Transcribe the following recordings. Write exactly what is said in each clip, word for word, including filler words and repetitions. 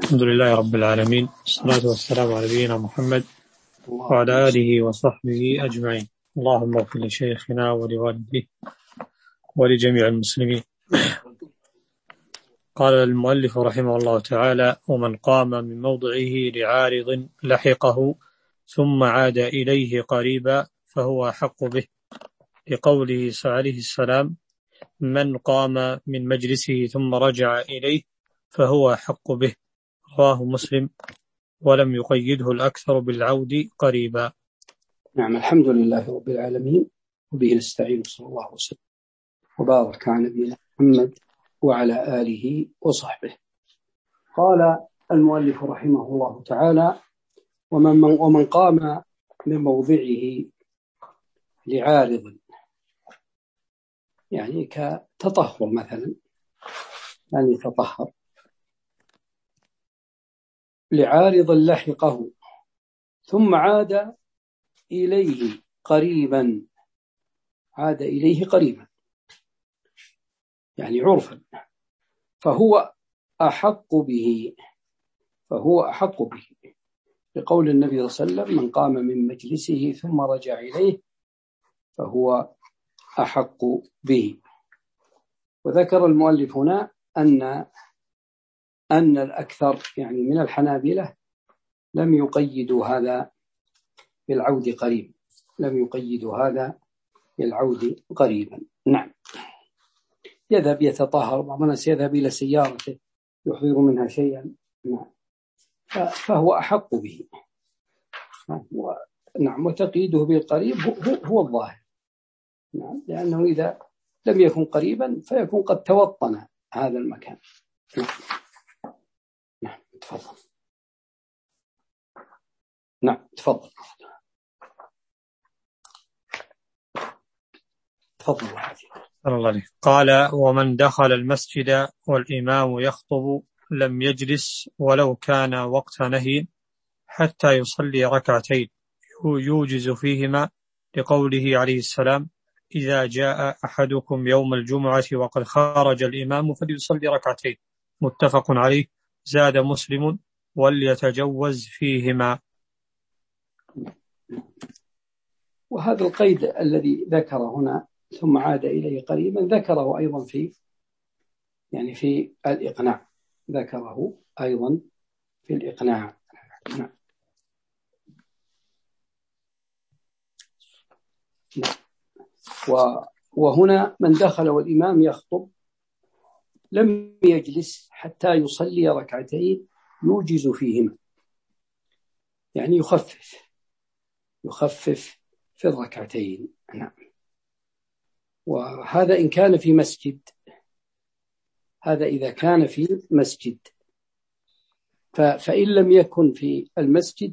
الحمد لله رب العالمين، والصلاة والسلام على نبينا محمد وعلى آله وصحبه أجمعين. اللهم اغفر لشيخنا ولوالديه ولجميع المسلمين. قال المؤلف رحمه الله تعالى: ومن قام من موضعه لعارض لحقه ثم عاد إليه قريبا فهو أحق به، لقوله عليه السلام: من قام من مجلسه ثم رجع إليه فهو أحق به. رواه مسلم، ولم يقيده الأكثر بالعود قريبا. نعم، الحمد لله رب العالمين، وبه نستعين، صلى الله وسلم وبارك على نبينا محمد وعلى آله وصحبه. قال المؤلف رحمه الله تعالى: ومن, ومن قام من موضعه لعارض، يعني كتطهر مثلا، يعني يتطهر لعارض لحقه ثم عاد إليه قريبا، عاد إليه قريبا يعني عرفا، فهو أحق به، فهو أحق به لقول النبي صلى الله عليه وسلم: من قام من مجلسه ثم رجع إليه فهو أحق به. وذكر المؤلف هنا أن أن الأكثر يعني من الحنابلة لم يقيدوا هذا بالعود قريب، لم يقيدوا هذا بالعود قريبا. نعم، يذهب يتطهر، بعض الناس يذهب إلى سيارته يحضر منها شيئا، نعم، فهو أحق به. نعم، وتقييده بالقريب هو, هو الظاهر، نعم، لأنه إذا لم يكن قريبا فيكون قد توطن هذا المكان. نعم، نعم، تفضل. نعم، تفضل تفضل الله عليه. قال: ومن دخل المسجد والإمام يخطب لم يجلس ولو كان وقت نهي حتى يصلي ركعتين يوجز فيهما، لقوله عليه السلام: إذا جاء أحدكم يوم الجمعة وقد خرج الإمام فليصلي ركعتين. متفق عليه. زاد مسلم: وليتجوز فيهما. وهذا القيد الذي ذكر هنا ثم عاد إليه قريبا ذكره أيضا في يعني في الإقناع، ذكره أيضا في الإقناع. نعم. نعم. وهنا من دخل والإمام يخطب لم يجلس حتى يصلي ركعتين يوجز فيهما، يعني يخفف يخفف في الركعتين. نعم. وهذا إن كان في مسجد، هذا إذا كان في مسجد، فإن لم يكن في المسجد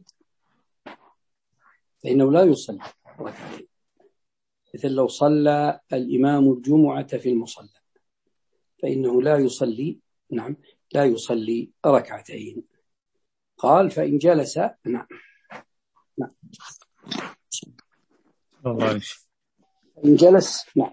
فإنه لا يصلي ركعتين، مثل لو صلى الإمام الجمعة في المصلى فإنه لا يصلي نعم لا يصلي ركعتين. قال: فإن جلس نعم نعم فإن جلس نعم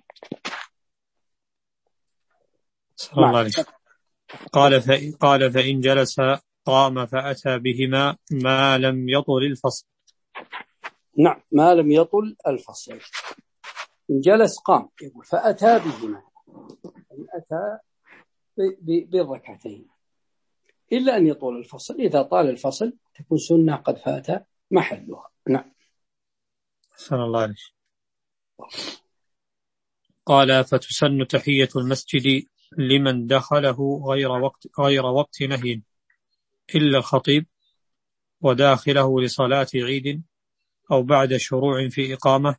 نعم. قال قال فإن جلس قام فأتى بهما ما لم يطل الفصل. نعم، ما لم يطل الفصل. إن جلس قام، يقول فأتى بهما، أتى بالركعتين، إلا أن يطول الفصل. إذا طال الفصل تكون سنة قد فات محلها. نعم. صلى الله عليه. قال: فتسن تحية المسجد لمن دخله غير وقت غير وقت نهي إلا الخطيب وداخله لصلاة عيد أو بعد شروع في إقامة،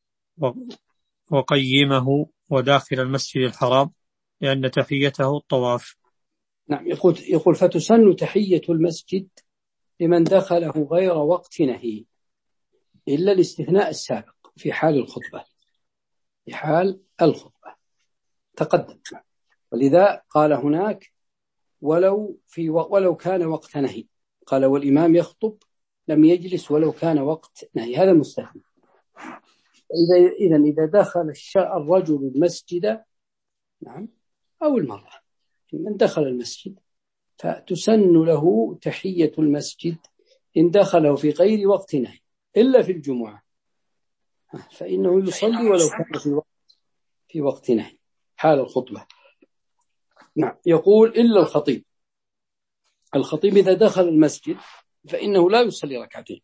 وقيمه وداخل المسجد الحرام، لأن تحيته الطواف. نعم، يقول يقول فتسن تحية المسجد لمن دخله غير وقت نهي إلا الاستثناء السابق في حال الخطبة، في حال الخطبة تقدم. ولذا قال هناك ولو في ولو كان وقت نهي، قال: والإمام يخطب لم يجلس ولو كان وقت نهي، هذا مستثنى. إذا إذا إذا دخل الرجل المسجد نعم أو المرأة، من دخل المسجد فتسن له تحية المسجد إن دخله في غير وقت نهي إلا في الجمعة، فإنه يصلي ولو كان في وقت في وقت نهي حال الخطبة. نعم. يقول إلا الخطيب، الخطيب إذا دخل المسجد فإنه لا يصلي ركعتين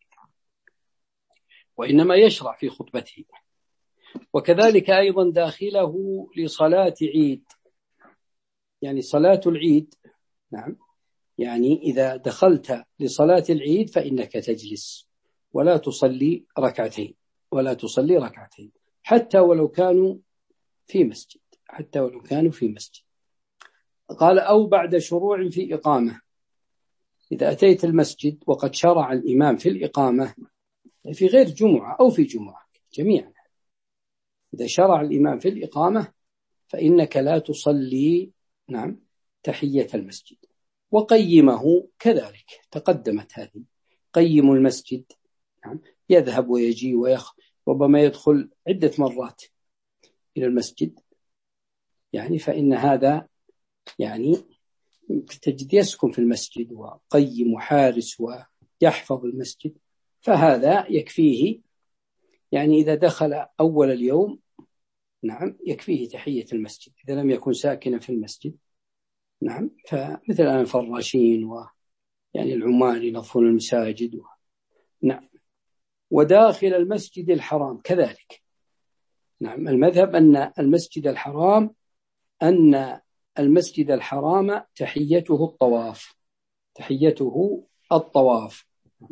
وإنما يشرع في خطبته، وكذلك أيضا داخله لصلاة عيد، يعني صلاة العيد. نعم. يعني إذا دخلت لصلاة العيد فإنك تجلس ولا تصلي ركعتين ولا تصلي ركعتين حتى ولو كانوا في مسجد حتى ولو كانوا في مسجد. قال أو بعد شروع في إقامة، إذا أتيت المسجد وقد شرع الإمام في الإقامة في غير جمعة أو في جمعة جميعا، إذا شرع الإمام في الإقامة فإنك لا تصلي نعم تحية المسجد. وقيمه كذلك تقدمت هذه، قيم المسجد نعم يذهب ويجي ويخ ربما يدخل عدة مرات إلى المسجد، يعني فإن هذا يعني تجد يسكن في المسجد وقيم وحارس ويحفظ المسجد، فهذا يكفيه يعني إذا دخل أول اليوم نعم يكفيه تحية المسجد إذا لم يكن ساكنا في المسجد. نعم. فمثل الآن الفراشين ويعني العمال ينظفون المساجد و... نعم. وداخل المسجد الحرام كذلك. نعم. المذهب أن المسجد الحرام أن المسجد الحرام تحيته الطواف تحيته الطواف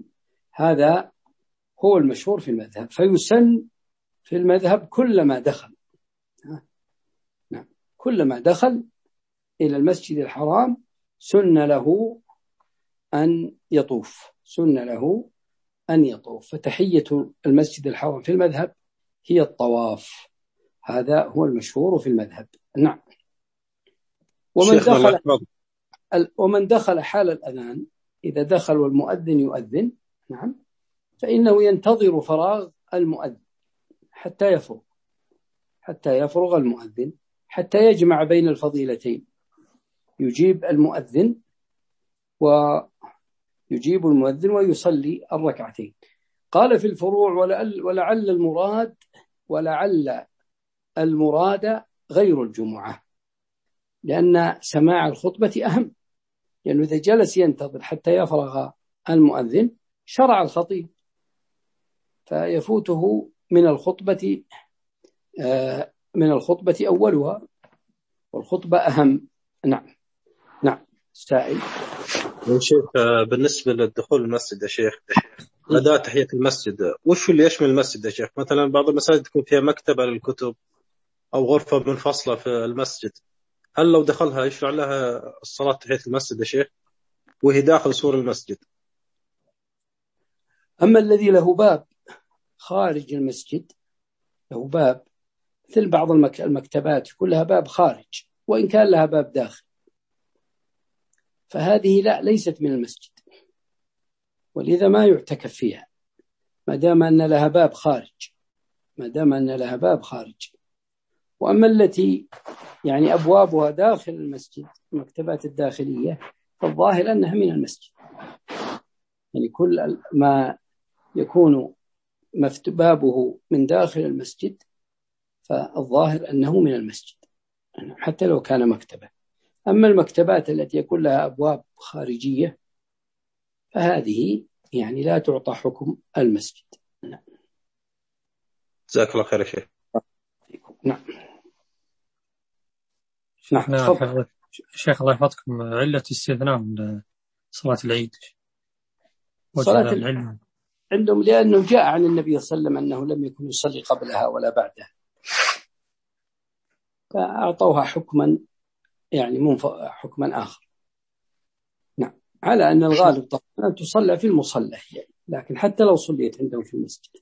هذا هو المشهور في المذهب، فيسن في المذهب كلما دخل نعم كلما دخل إلى المسجد الحرام سن له أن يطوف سن له أن يطوف فتحية المسجد الحرام في المذهب هي الطواف، هذا هو المشهور في المذهب. نعم. ومن دخل ومن دخل حال الأذان، إذا دخل والمؤذن يؤذن نعم فإنه ينتظر فراغ المؤذن حتى يفرغ حتى يفرغ المؤذن حتى يجمع بين الفضيلتين، يجيب المؤذن ويجيب المؤذن ويصلي الركعتين. قال في الفروع ولعل, ولعل المراد ولعل المراد غير الجمعة، لأن سماع الخطبة أهم، لأنه إذا جلس ينتظر حتى يفرغ المؤذن شرع الخطيب فيفوته من الخطبة من الخطبة أولها والخطبة أهم. نعم. نعم. سائل يا شيخ بالنسبة للدخول المسجد يا شيخ أداة تحية المسجد وش اللي يشمل المسجد يا شيخ؟ مثلا بعض المساجد تكون فيها مكتبة للكتب أو غرفة منفصلة في المسجد، هل لو دخلها يشرع لها الصلاة تحية المسجد يا شيخ وهي داخل سور المسجد؟ أما الذي له باب خارج المسجد له باب مثل بعض المكتبات كلها باب خارج وإن كان لها باب داخل، فهذه لا ليست من المسجد ولذا ما يعتكف فيها ما دام أن لها باب خارج ما دام أن لها باب خارج. وأما التي يعني أبوابها داخل المسجد المكتبات الداخلية فالظاهر أنها من المسجد، يعني كل ما يكون بابه من داخل المسجد فالظاهر أنه من المسجد حتى لو كان مكتبة. أما المكتبات التي يكون لها أبواب خارجية فهذه يعني لا تعطى حكم المسجد. نعم. جزاك الله خير يا شيخ. نعم. نعم. شيخ الله يحفظكم، علة استثناء من صلاة العيد صلاة العيد عندهم لأنه جاء عن النبي صلى الله عليه وسلم أنه لم يكن يصلي قبلها ولا بعدها، فأعطوها حكما يعني منف... حكما آخر. نعم. على أن الغالب طبعا أن تصلى في المصلى يعني، لكن حتى لو صليت عندهم في المسجد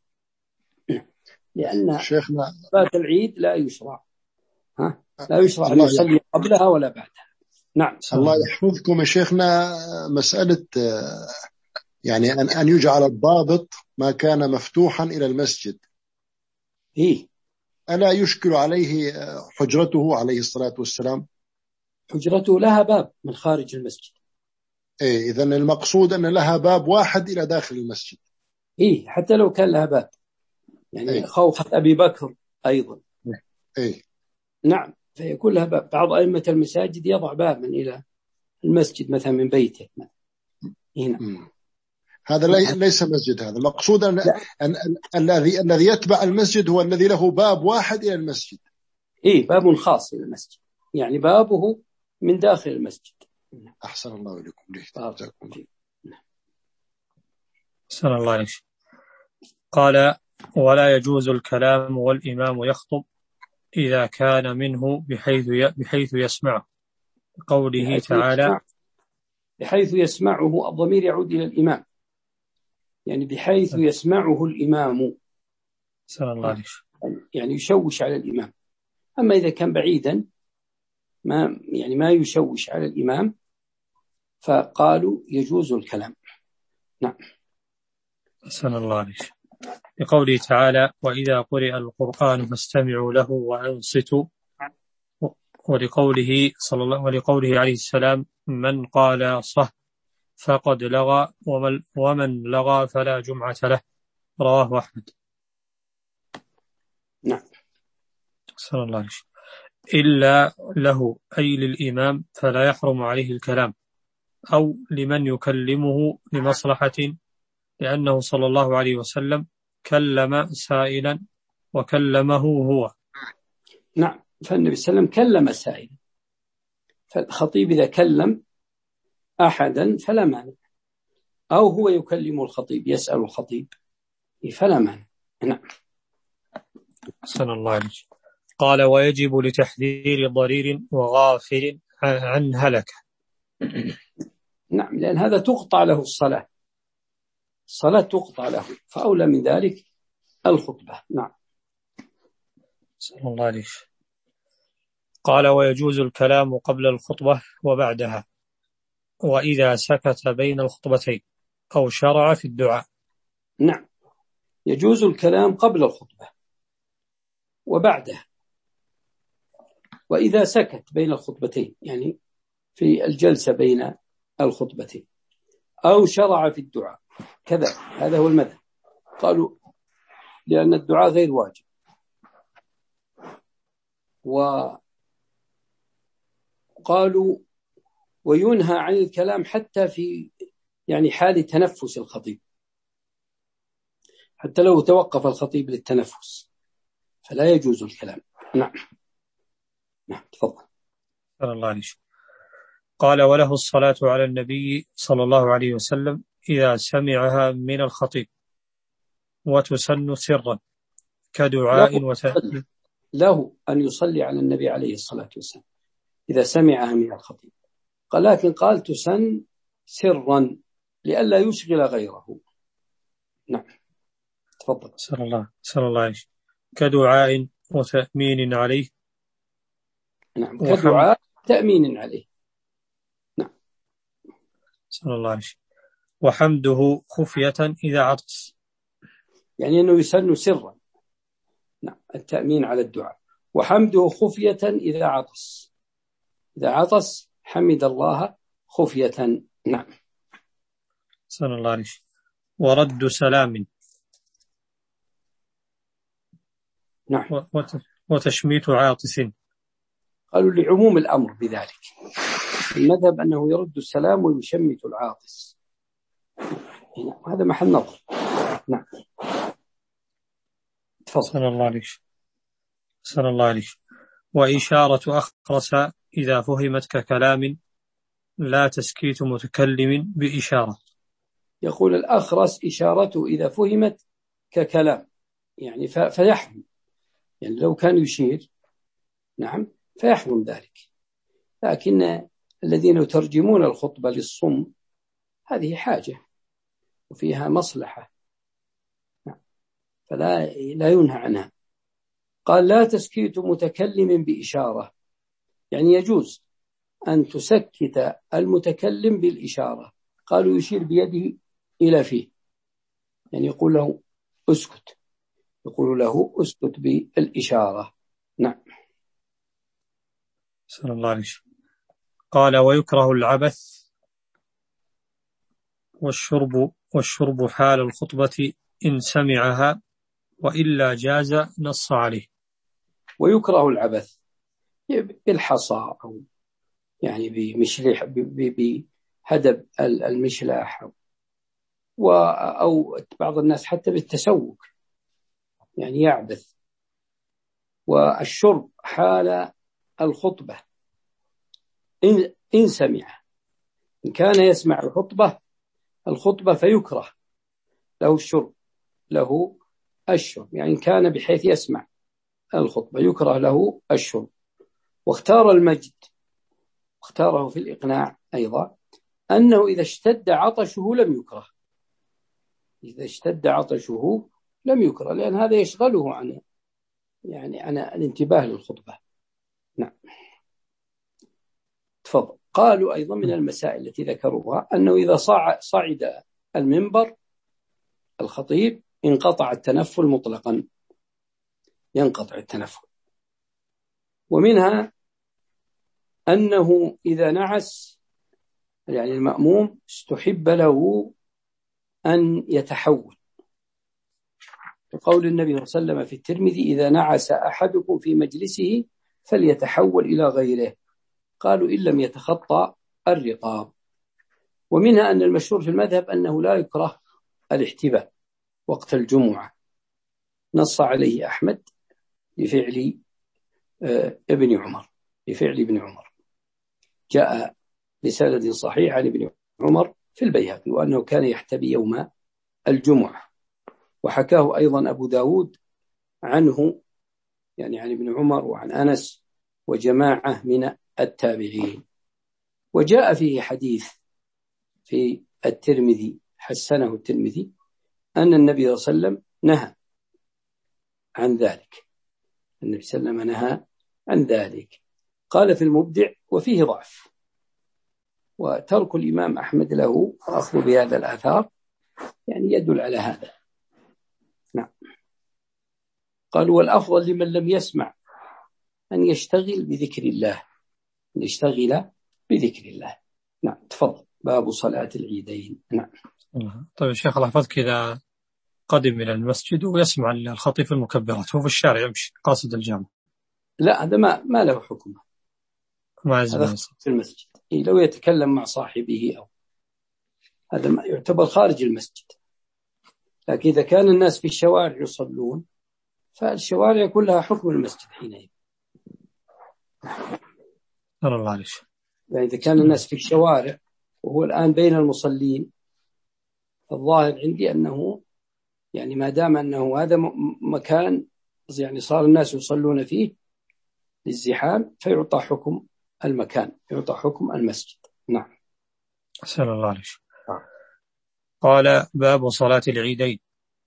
لأن شيخنا صلاة العيد لا يشرع ها لا يشرع أن يصلي قبلها ولا بعدها. نعم. الله يحفظكم يا شيخنا. مسألة يعني أن أن يجعل الضابط ما كان مفتوحا إلى المسجد إيه ألا يشكل عليه حجرته عليه الصلاة والسلام؟ حجرته لها باب من خارج المسجد إيه إذن المقصود أن لها باب واحد إلى داخل المسجد. إيه حتى لو كان لها باب، يعني إيه. خوخة أبي بكر أيضا. إيه. نعم، فيكون لها باب. بعض أئمة المساجد يضع بابا إلى المسجد مثلا من بيته هنا. م. هذا ليس مسجد، هذا المقصود أن, أن, أن الذي الذي يتبع المسجد هو الذي له باب واحد إلى المسجد. إيه باب خاص إلى المسجد، يعني بابه من داخل المسجد. أحسن الله إليكم. أحسن الله إليك. قال ولا يجوز الكلام والإمام يخطب إذا كان منه بحيث بحيث يسمعه، قوله بحيث تعالى يسمع بحيث يسمعه، الضمير يعود إلى الإمام، يعني بحيث يسمعه الإمام. أحسن الله إليك. يعني يشوش على الإمام. أما إذا كان بعيدا ما يعني ما يشوش على الإمام فقالوا يجوز الكلام. نعم. أحسن الله عليك. بقوله تعالى وإذا قرئ القرآن فاستمعوا له وأنصتوا، ولقوله صلى الله ولقوله عليه السلام من قال صح فقد لغى ومن, ومن لغى فلا جمعة له، رواه أحمد. نعم. أحسن الله عليك. إلا له أي للإمام فلا يحرم عليه الكلام، أو لمن يكلمه لمصلحة، لأنه صلى الله عليه وسلم كلم سائلا وكلمه هو. نعم، فالنبي صلى الله عليه وسلم كلم سائلا، فالخطيب إذا كلم أحدا فلا مانع، أو هو يكلم الخطيب يسأل الخطيب فلا مانع. نعم. أحسن الله عليك. قال ويجب لتحذير ضرير وغافل عن هلكة. نعم، لأن هذا تقطع له الصلاة، الصلاة تقطع له، فأولى من ذلك الخطبة. نعم. صلى الله عليه. قال ويجوز الكلام قبل الخطبة وبعدها، وإذا سكت بين الخطبتين أو شرع في الدعاء. نعم، يجوز الكلام قبل الخطبة وبعدها، وإذا سكت بين الخطبتين يعني في الجلسة بين الخطبتين، أو شرع في الدعاء كذا. هذا هو المذهب. قالوا لأن الدعاء غير واجب، وقالوا وينهى عن الكلام حتى في يعني حال تنفس الخطيب، حتى لو توقف الخطيب للتنفس فلا يجوز الكلام. نعم. نعم تفضل. الله عليه. قال وله الصلاة على النبي صلى الله عليه وسلم إذا سمعها من الخطيب، وتسن سرا كدعاء وتأثير. له أن يصلي على النبي عليه الصلاة والسلام إذا سمعها من الخطيب، قال لكن قال تسن سرا لئلا يشغل غيره. نعم تفضل. صلى الله صلى الله عليه. كدعاء وتأمين عليه. نعم، كدعاء تأمين عليه. نعم. صلى الله عليه. وحمده خفية إذا عطس، يعني أنه يسن سرا. نعم، التأمين على الدعاء. وحمده خفية إذا عطس، إذا عطس حمد الله خفية. نعم. صلى الله عليه. ورد سلام. نعم. وتشميت عاطس. قالوا لعموم الأمر بذلك. المذهب أنه يرد السلام ويشمت العاطس. هذا محل نظر. نعم تفضل. صلى الله عليه. صلى الله عليه. وإشارة أخرس إذا فهمت ككلام، لا تسكيت متكلم بإشارة. يقول الأخرس إشارته إذا فهمت ككلام، يعني فيحرم، يعني لو كان يشير نعم فيحرم ذلك. لكن الذين يترجمون الخطبة للصم هذه حاجة وفيها مصلحة، فلا لا ينهى عنها. قال لا تسكيت متكلم بإشارة، يعني يجوز أن تسكت المتكلم بالإشارة. قالوا يشير بيده إلى فيه، يعني يقول له اسكت، يقول له اسكت بالإشارة. نعم. صلى الله عليه. قال ويكره العبث والشرب والشرب حال الخطبة إن سمعها، وإلا جاز نص عليه. ويكره العبث بالحصى أو يعني بمشلح بهدب المشلاح، أو بعض الناس حتى بالتسوق يعني يعبث. والشرب حال الخطبة إن, إن سمع، إن كان يسمع الخطبة الخطبة فيكره له الشرب له الشرب، يعني إن كان بحيث يسمع الخطبة يكره له الشرب. واختار المجد، واختاره في الإقناع أيضا، أنه إذا اشتد عطشه لم يكره، إذا اشتد عطشه لم يكره، لأن هذا يشغله عن يعني عن الانتباه للخطبة. نعم تفضل. قالوا أيضا من المسائل التي ذكروها أنه إذا صعد المنبر الخطيب انقطع التنفل مطلقا، ينقطع التنفل. ومنها أنه إذا نعس يعني المأموم استحب له أن يتحول، وقول النبي صلى الله عليه وسلم في الترمذي: إذا نعس أحدكم في مجلسه فليتحول إلى غيره، قالوا إن لم يتخطى الرقاب. ومنها أن المشهور في المذهب أنه لا يكره الاحتباء وقت الجمعة، نص عليه أحمد بفعل ابن عمر بفعل ابن عمر جاء بسند صحيح عن ابن عمر في البيهقي، وأنه كان يحتبي يوم الجمعة. وحكاه أيضا أبو داود عنه يعني عن ابن عمر وعن أنس وجماعة من التابعين. وجاء فيه حديث في الترمذي حسنه الترمذي أن النبي صلى الله عليه وسلم نهى عن ذلك، النبي صلى الله عليه وسلم نهى عن ذلك. قال في المبدع: وفيه ضعف. وترك الإمام أحمد له وأخذ بهذا الآثار يعني يدل على هذا. نعم. قالوا: والأفضل لمن لم يسمع أن يشتغل بذكر الله، أن يشتغل بذكر الله. نعم تفضل. باب صلاة العيدين. نعم. طيب شيخ الله يحفظك، إذا قدم إلى المسجد ويسمع الخطيب المكبرات هو في الشارع يمشي قاصد الجامع، لا هذا ما ما له حكم، ما هذا في المسجد. إيه لو يتكلم مع صاحبه أو هذا ما يعتبر خارج المسجد. لكن إذا كان الناس في الشوارع يصلون فالشوارع كلها حكم المسجد حينئذ. الله عليك. يعني إذا كان الناس في الشوارع وهو الآن بين المصلين، الظاهر عندي أنه يعني ما دام أنه هذا مكان يعني صار الناس يصلون فيه للزحام فيعطى حكم المكان، يعطى حكم المسجد. نعم. أسأل الله عليك. قال: باب صلاة العيدين.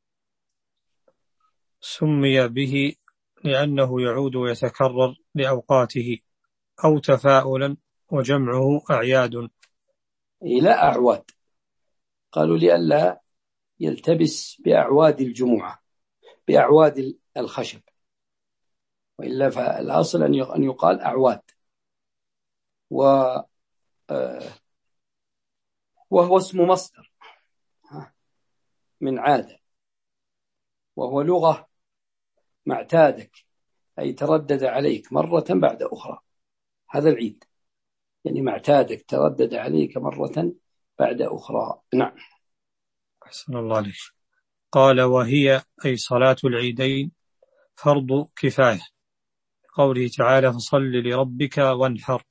سمي به لأنه يعود ويتكرر لأوقاته أو تفاؤلا، وجمعه أعياد. إلى أعواد، قالوا لئلا يلتبس بأعواد الجمعة بأعواد الخشب، وإلا فالأصل أن يقال أعواد. و وهو اسم مصدر من عادة، وهو لغة معتادك، أي تردد عليك مرة بعد أخرى. هذا العيد يعني معتادك تردد عليك مرة بعد أخرى. نعم. أحسن الله عليك. قال: وهي أي صلاة العيدين فرض كفاية، قوله تعالى: فصل لربك وانحر.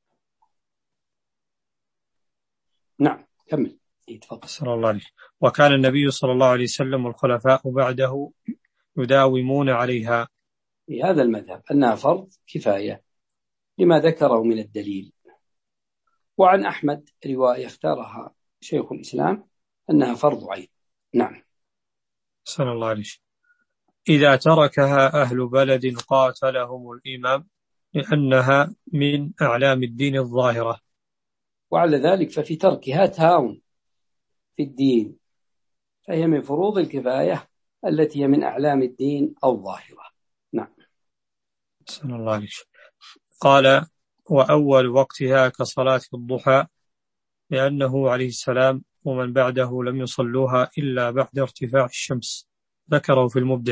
نعم كمل. أحسن الله عليك. وكان النبي صلى الله عليه وسلم والخلفاء بعده يداومون عليها. هذا المذهب أنها فرض كفاية لما ذكره من الدليل. وعن أحمد رواية اختارها شيخ الإسلام أنها فرض عين. نعم. أحسن الله عليك. إذا تركها أهل بلد قاتلهم الإمام، لأنها من أعلام الدين الظاهرة. وعلى ذلك ففي تركها تهاون في الدين، فهي من فروض الكفاية التي هي من أعلام الدين الظاهرة. نعم. أحسن الله عليك. قال: وأول وقتها كصلاة الضحى، لأنه عليه السلام ومن بعده لم يصلوها إلا بعد ارتفاع الشمس، ذكره في المبدع.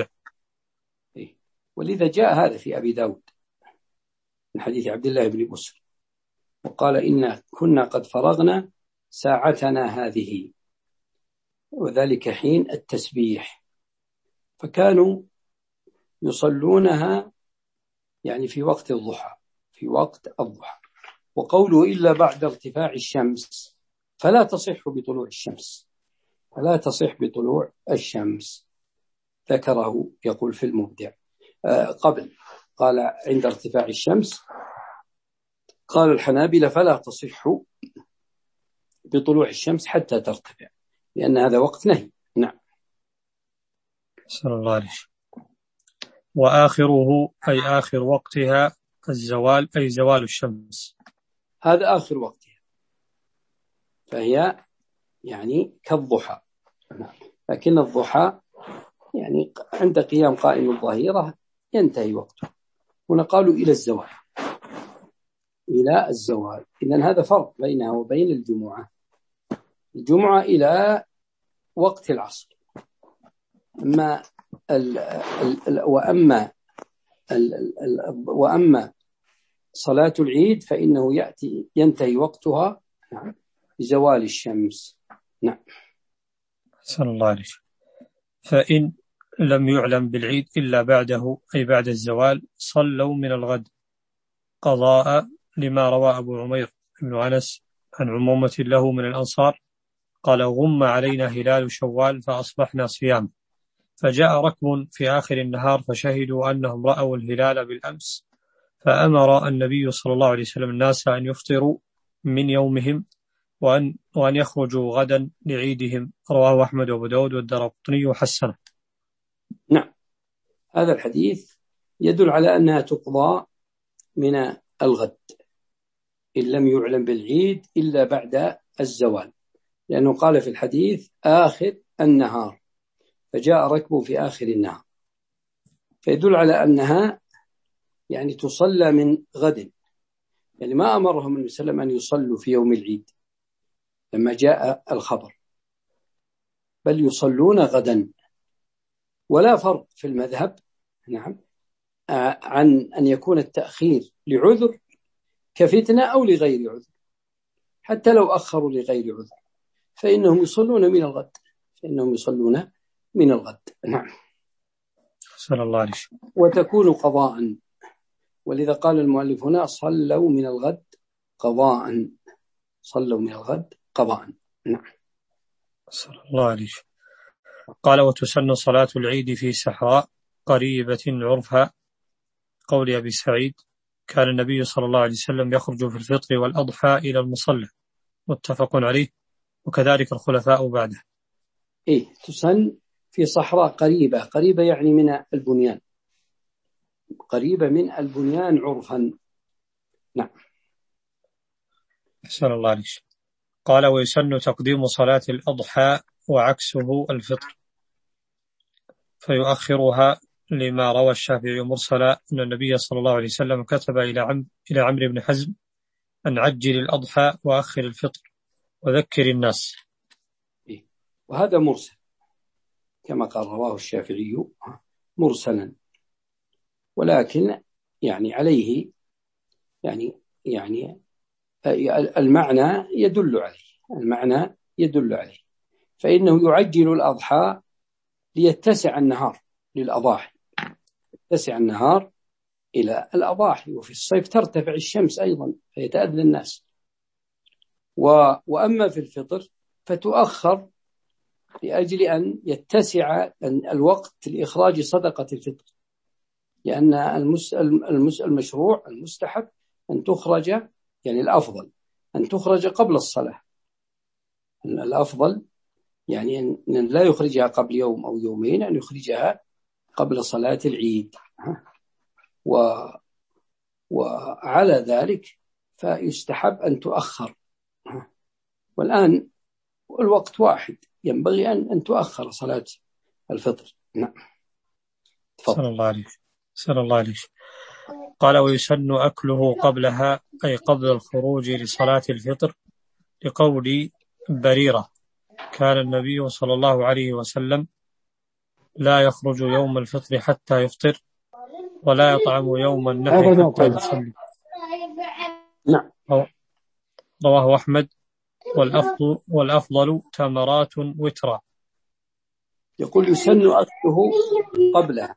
ولذا جاء هذا في أبي داود من حديث عبد الله بن بسر، وقال إن كنا قد فرغنا ساعتنا هذه، وذلك حين التسبيح، فكانوا يصلونها يعني في وقت الضحى، في وقت الضحى. وقوله إلا بعد ارتفاع الشمس فلا تصح بطلوع الشمس، فلا تصح بطلوع الشمس، ذكره يقول في المبدع. آه قبل قال عند ارتفاع الشمس، قال الحنابلة فلا تصح بطلوع الشمس حتى ترتفع، لأن هذا وقت نهي. نعم. صلى الله عليه وسلم. وآخره أي آخر وقتها الزوال، أي زوال الشمس، هذا آخر وقتها، فهي يعني كالضحى. لكن الضحى يعني عند قيام قائم الظهيرة ينتهي وقته. هنا قالوا إلى الزوال، إلى الزوال. إذن هذا فرق بينها وبين الجمعة. الجمعة إلى وقت العصر، أما ال ال وأما ال ال وأما صلاة العيد فإنه يأتي ينتهي وقتها نعم بزوال الشمس. نعم. صلى الله عليه وسلم. فإن لم يعلم بالعيد إلا بعده، أي بعد الزوال، صلوا من الغد قضاء، لما روى أبو عمير بن أنس عن عمومة له من الأنصار قال غم علينا هلال شوال فأصبحنا صيام، فجاء ركب في آخر النهار فشهدوا أنهم رأوا الهلال بالأمس، فأمر النبي صلى الله عليه وسلم الناس أن يفطروا من يومهم وأن, وأن يخرجوا غدا لعيدهم، رواه أحمد وأبو داود والدارقطني وحسنه. نعم. هذا الحديث يدل على أنها تقضى من الغد إن لم يعلم بالعيد إلا بعد الزوال، لأنه قال في الحديث آخر النهار، فجاء ركب في آخر النهار، فيدل على أنها يعني تصلى من غد. يعني ما أمرهم النبي صلى الله عليه وسلم أن يصلوا في يوم العيد لما جاء الخبر، بل يصلون غدا. ولا فرق في المذهب نعم عن أن يكون التأخير لعذر كفتنة أو لغير عذر، حتى لو أخروا لغير عذر فإنهم يصلون من الغد، فإنهم يصلون من الغد. نعم. صلى الله عليه وسلم. وتكون قضاء، ولذا قال المؤلف هنا صلوا من الغد قضاء، صلوا من الغد قضاء. نعم. صلى الله عليه وسلم. قال وتسن صلاة العيد في سحراء قريبة عرفها، قول أبي سعيد كان النبي صلى الله عليه وسلم يخرج في الفطر والأضحى إلى المصلى، متفق عليه، وكذلك الخلفاء بعده. إيه تسن في صحراء قريبة، قريبة يعني من البنيان، قريبة من البنيان عرفا. نعم. صلى الله عليه وسلم. قال ويسن تقديم صلاة الأضحى وعكسه الفطر، فيؤخرها، لما روى الشافعي مرسلا أن النبي صلى الله عليه وسلم كتب إلى عم إلى عمرو بن حزم أن عجل الأضحى وأخر الفطر وذكر الناس. وهذا مرسل كما قال رواه الشافعي مرسلا، ولكن يعني عليه يعني يعني المعنى يدل عليه، المعنى يدل عليه، فإنه يعجل الأضحى ليتسع النهار للأضاحي، يتسع النهار إلى الأضاحي، وفي الصيف ترتفع الشمس أيضا فيتأذى الناس. وأما في الفطر فتؤخر لأجل أن يتسع الوقت لإخراج صدقة الفطر، لأن المشروع المستحب أن تخرج، يعني الأفضل أن تخرج قبل الصلاة، الأفضل يعني أن لا يخرجها قبل يوم أو يومين، أن يخرجها قبل صلاة العيد. و وعلى ذلك فيستحب أن تؤخر، والآن الوقت واحد، ينبغي أن أن تؤخر صلاة الفطر. نعم. صلى الله عليه صلى الله عليه قال ويسن أكله قبلها، أي قبل الخروج لصلاة الفطر، لقول بريرة كان النبي صلى الله عليه وسلم لا يخرج يوم الفطر حتى يفطر، ولا يطعم يوم النحر حتى يصلي. نعم. رواه أحمد. والأفضل, والأفضل تمرات وترا. يقول يسن أكله قبلها،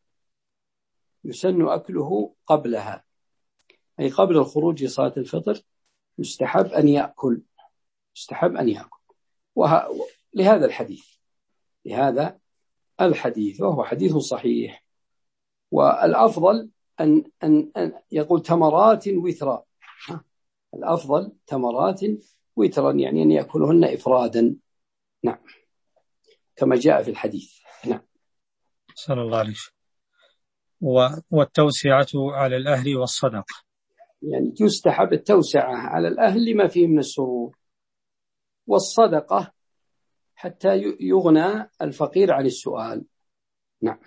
يسن أكله قبلها، أي قبل الخروج لصلاة الفطر يستحب أن يأكل، يستحب أن يأكل. وه... لهذا الحديث، لهذا الحديث وهو حديث صحيح. والأفضل أن, أن... أن يقول تمرات وترا، الأفضل تمرات وترا، يعني أن يأكلهن إفرادا. نعم، كما جاء في الحديث. نعم. صلى الله عليه وسلم. والتوسعة على الأهل والصدقة، يعني يستحب التوسعة على الأهل لما فيه من السرور، والصدقة حتى يغنى الفقير عن السؤال. نعم.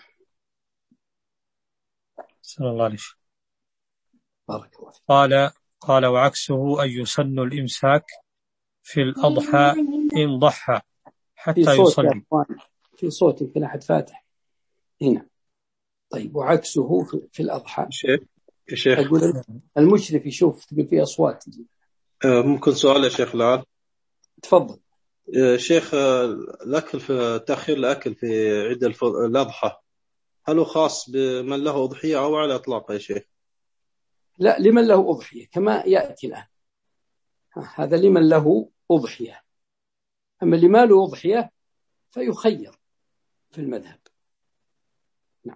صلى الله عليه وسلم. بارك الله فيك. قال قال وعكسه أن يسن الإمساك في الأضحى إن ضحى حتى يصلي. في صوت يمكن أحد فاتح هنا. طيب، وعكسه في الأضحى. يا شيخ أقول المشرف يشوف تقول في أصوات. ممكن سؤال يا شيخ الآن؟ تفضل. شيخ، الأكل في تأخير الأكل في عيد الأضحى هل هو خاص بمن له أضحية أو على إطلاقه يا شيخ؟ لا، لمن له أضحية كما يأتي الآن، هذا لمن له أضحية. أما اللي ما له أضحية فيخير في المذهب. نعم،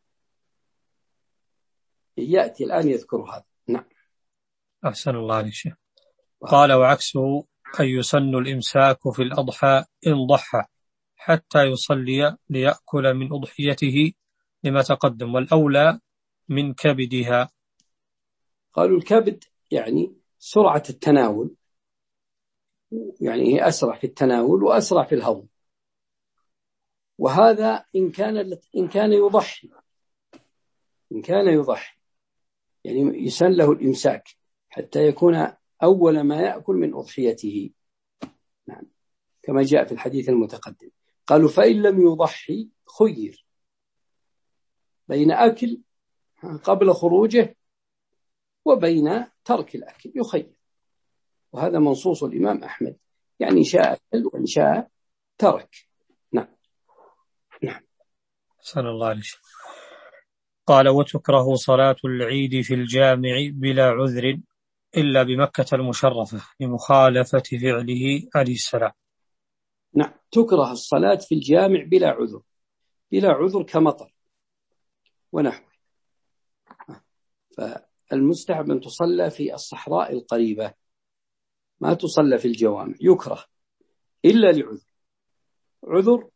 يأتي الآن يذكر هذا. نعم. أحسن الله عليك شيخ. قال وعكسه أن يسن الإمساك في الأضحى إن ضحى حتى يصلي ليأكل من أضحيته لما تقدم، والأولى من كبدها. قالوا الكبد يعني سرعة التناول، يعني هي أسرع في التناول وأسرع في الهضم، وهذا إن كان إن كان يضحي إن كان يضحي يعني يسن له الإمساك حتى يكون أول ما يأكل من أضحيته. نعم، كما جاء في الحديث المتقدم. قالوا فإن لم يضحي خير بين أكل قبل خروجه وبين ترك الأكل، يخير. وهذا منصوص الإمام أحمد، يعني شاء أكل وإن شاء ترك. نعم. نعم. صلى الله عليه وسلم. قال وتكره صلاة العيد في الجامع بلا عذر إلا بمكة المشرفة لمخالفة فعله عليه السلام. نعم، تكره الصلاة في الجامع بلا عذر، بلا عذر كمطر ونحوه. فالمستحب أن تصلى في الصحراء القريبة، ما تصلى في الجوامع، يكره إلا لعذر، عذر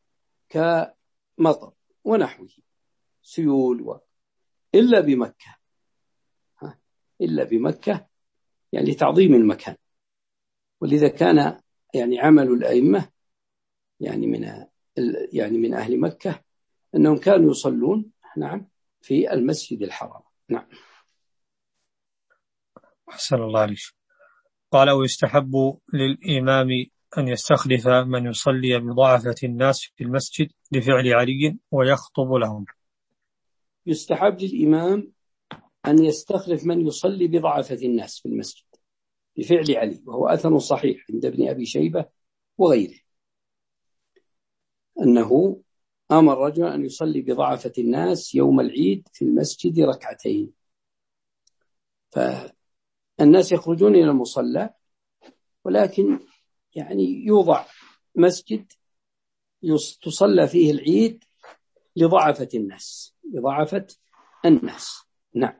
كمطر ونحوه، سيول و... إلا بمكة، إلا بمكة يعني تعظيم المكان. ولذا كان يعني عمل الأئمة يعني من يعني من أهل مكة أنهم كانوا يصلون نعم في المسجد الحرام. نعم. أحسن الله عليك. قال ويستحب للإمام أن يستخلف من يصلي بضعفة الناس في المسجد لفعل علي ويخطب لهم. يستحب للإمام أن يستخلف من يصلي بضعفة الناس في المسجد بفعل علي، وهو أثر صحيح عند ابن أبي شيبة وغيره، أنه أمر رجلا أن يصلي بضعفة الناس يوم العيد في المسجد ركعتين. فالناس يخرجون إلى المصلى، ولكن يعني يوضع مسجد تصلى فيه العيد لضعفة الناس، لضعفة الناس. نعم.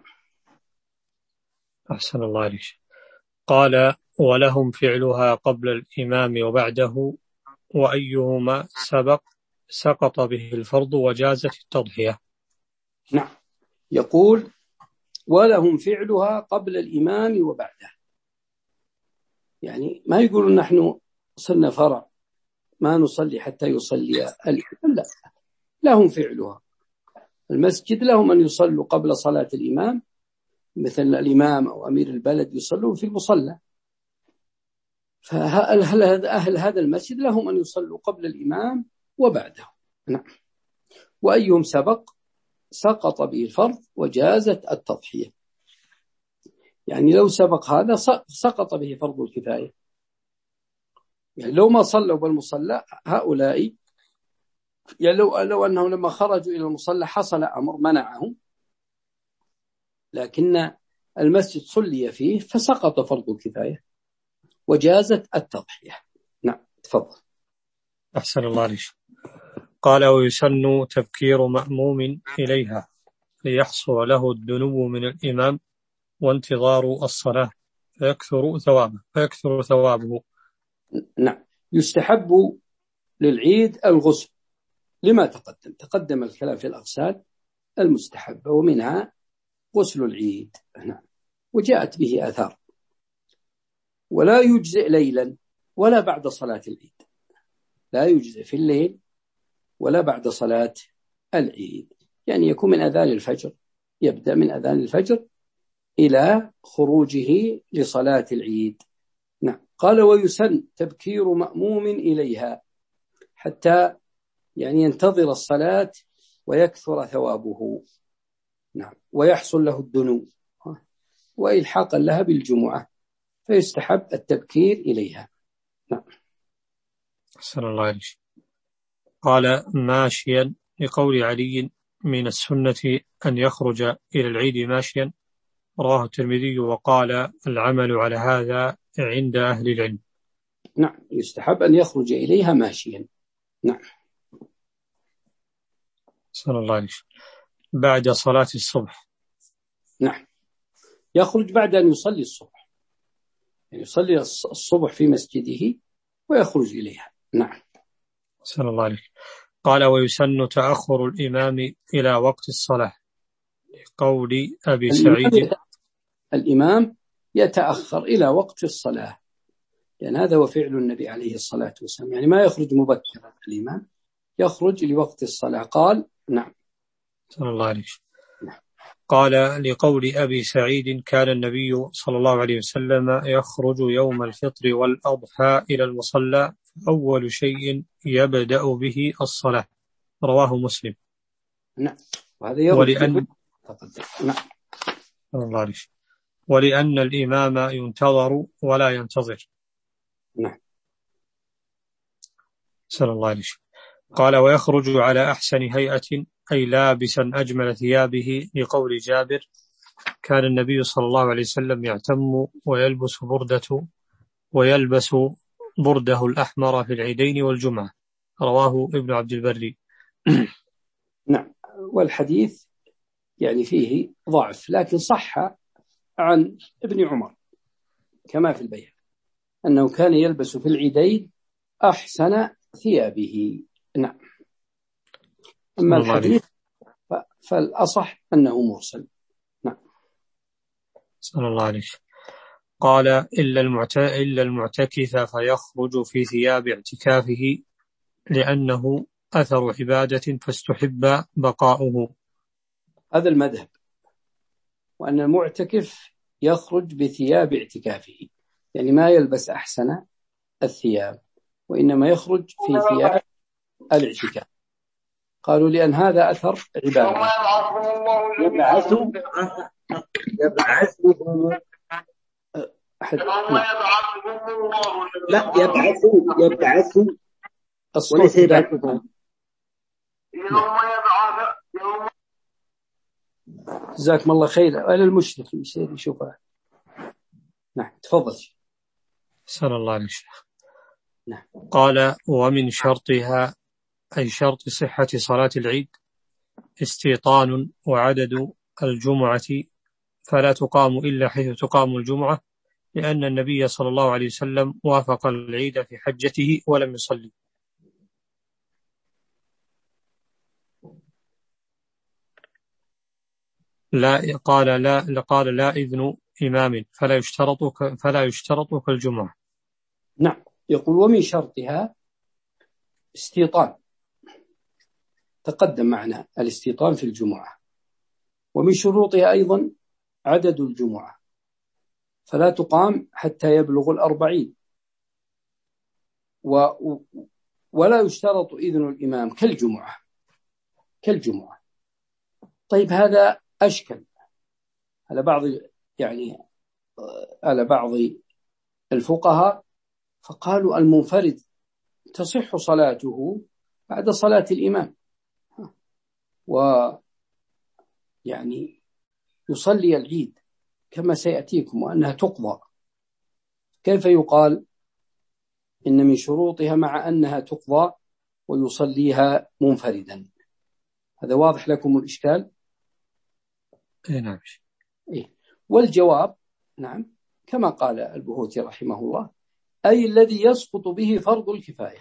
أحسن الله عليك. قال ولهم فعلها قبل الإمام وبعده، وأيهما سبق سقط به الفرض وجازت التضحية. نعم، يقول ولهم فعلها قبل الإمام وبعده، يعني ما يقولون نحن صرنا فرع ما نصلي حتى يصلي الإمام، لا، لهم فعلها. المسجد لهم أن يصلوا قبل صلاة الإمام، مثل الإمام أو أمير البلد يصلون في المصلى، فأهل أهل هذا المسجد لهم أن يصلوا قبل الإمام وبعده. نعم. وأيهم سبق سقط به الفرض وجازت التضحية. يعني لو سبق هذا سقط به فرض الكفاية. يعني لو ما صلوا بالمصلى هؤلاء، يعني لو, لو أنهم لما خرجوا إلى المصلى حصل أمر منعهم، لكن المسجد صلي فيه فسقط فرض الكفاية وجازت التضحية. نعم تفضل. أحسن الله عليك. قال ويسن تبكير مأموم إليها ليحصل له الدنو من الإمام وانتظار الصلاة فيكثر ثوابه فيكثر ثوابه. نعم. يستحب للعيد الغسل لما تقدم تقدم الكلام في الأغسال المستحبة ومنها غسل العيد. نعم. وجاءت به آثار. ولا يجزئ ليلا ولا بعد صلاة العيد، لا يجزئ في الليل ولا بعد صلاة العيد. يعني يكون من أذان الفجر، يبدأ من أذان الفجر إلى خروجه لصلاة العيد. نعم. قال ويسن تبكير مأموم إليها حتى يعني ينتظر الصلاة ويكثر ثوابه. نعم. ويحصل له الدنو وإلحاقا لها بالجمعة، فيستحب التبكير إليها. نعم. أحسن الله عليك. قال ماشيا لقول علي من السنة أن يخرج إلى العيد ماشيا، رواه الترمذي وقال العمل على هذا عند أهل العلم. نعم. يستحب أن يخرج إليها ماشيا. نعم. صلى الله عليه وسلم. بعد صلاة الصبح. نعم. يخرج بعد أن يصلي الصبح، يعني يصلي الصبح في مسجده ويخرج إليها. نعم. صلى الله عليه وسلم. قال ويسن تأخر الإمام إلى وقت الصلاة لقول أبي سعيد. الإمام يتأخر إلى وقت الصلاة، لأن هذا هو فعل النبي عليه الصلاة والسلام، يعني ما يخرج مبكرا الإمام، يخرج لوقت الصلاة. قال نعم. صلى الله عليه وسلم. قال لقول أبي سعيد كان النبي صلى الله عليه وسلم يخرج يوم الفطر والأضحى إلى المصلى أول شيء يبدأ به الصلاة، رواه مسلم. نعم. وهذا يرد ولأن نعم. الله عليه. ولأن الإمام ينتظر ولا ينتظر. نعم. صلى الله عليه. قال ويخرج على أحسن هيئة أي لابسا أجمل ثيابه لقول جابر كان النبي صلى الله عليه وسلم يعتم ويلبس بردة ويلبس برده الأحمر في العيدين والجمعة، رواه ابن عبد البر. نعم. والحديث يعني فيه ضعف، لكن صح عن ابن عمر كما في البيان أنه كان يلبس في العيدين أحسن ثيابه. نعم. أما الحديث فالأصح أنه مرسل. نعم. صلى الله عليه. قال إلا, المعت... إلا المعتكف فيخرج في ثياب اعتكافه لأنه أثر عبادة فاستحب بقاؤه. هذا المذهب، وأن المعتكف يخرج بثياب اعتكافه، يعني ما يلبس أحسن الثياب وإنما يخرج في ثياب الاعتكاف. قالوا لأن هذا أثر عبادة. يبعثوا يبعثوا أحد لا يبعثوا يبعثوا وليس يبعثوا. جزاكم الله خير. على المشرك يصير يشوفها. نعم تفضل. صلى الله عليه وسلم. نعم. قال ومن شرطها أي شرط صحة صلاة العيد استيطان وعدد الجمعة فلا تقام إلا حيث تقام الجمعة، لأن النبي صلى الله عليه وسلم وافق العيد في حجته ولم يصلي. لا قال لا قال لا إذن إمام فلا يشترط فلا يشترط كالجمعة. نعم. يقول ومن شرطها استيطان، تقدم معنا الاستيطان في الجمعة. ومن شروطها أيضا عدد الجمعة فلا تقام حتى يبلغ الأربعين، و ولا يشترط إذن الإمام كالجمعة كالجمعة. طيب هذا أشكل على بعض يعني على بعض الفقهاء، فقالوا المنفرد تصح صلاته بعد صلاة الإمام، ويعني يصلي العيد كما سيأتيكم وأنها تقضى. كيف يقال إن من شروطها مع أنها تقضى ويصليها منفردا؟ هذا واضح لكم الإشكال؟ نعم. إيه. والجواب نعم كما قال البهوتي رحمه الله، أي الذي يسقط به فرض الكفاية.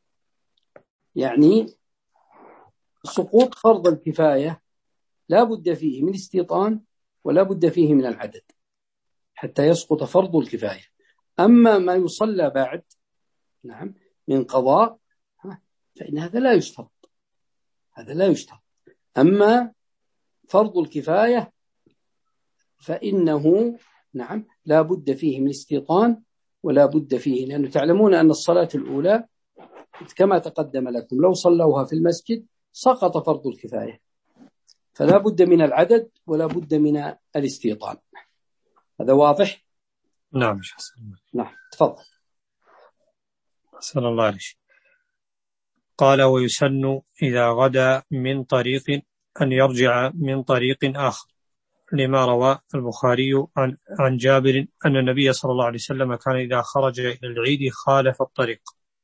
يعني سقوط فرض الكفاية لا بد فيه من استيطان ولا بد فيه من العدد حتى يسقط فرض الكفاية. أما ما يصلى بعد نعم من قضاء فإن هذا لا يشترط، هذا لا يشترط. أما فرض الكفاية فإنه نعم لا بد فيه من استيطان ولا بد فيه، لأنه تعلمون أن الصلاة الأولى كما تقدم لكم لو صلوها في المسجد سقط فرض الكفاية، فلا بد من العدد ولا بد من الاستيطان. هذا واضح؟ نعم. نعم تفضل. صلى الله عليه وسلم. قال ويسن إذا غدا من طريق أن يرجع من طريق آخر، لما روى البخاري عن, عن جابر أن النبي صلى الله عليه وسلم كان إذا خرج إلى العيد خالف الطريق.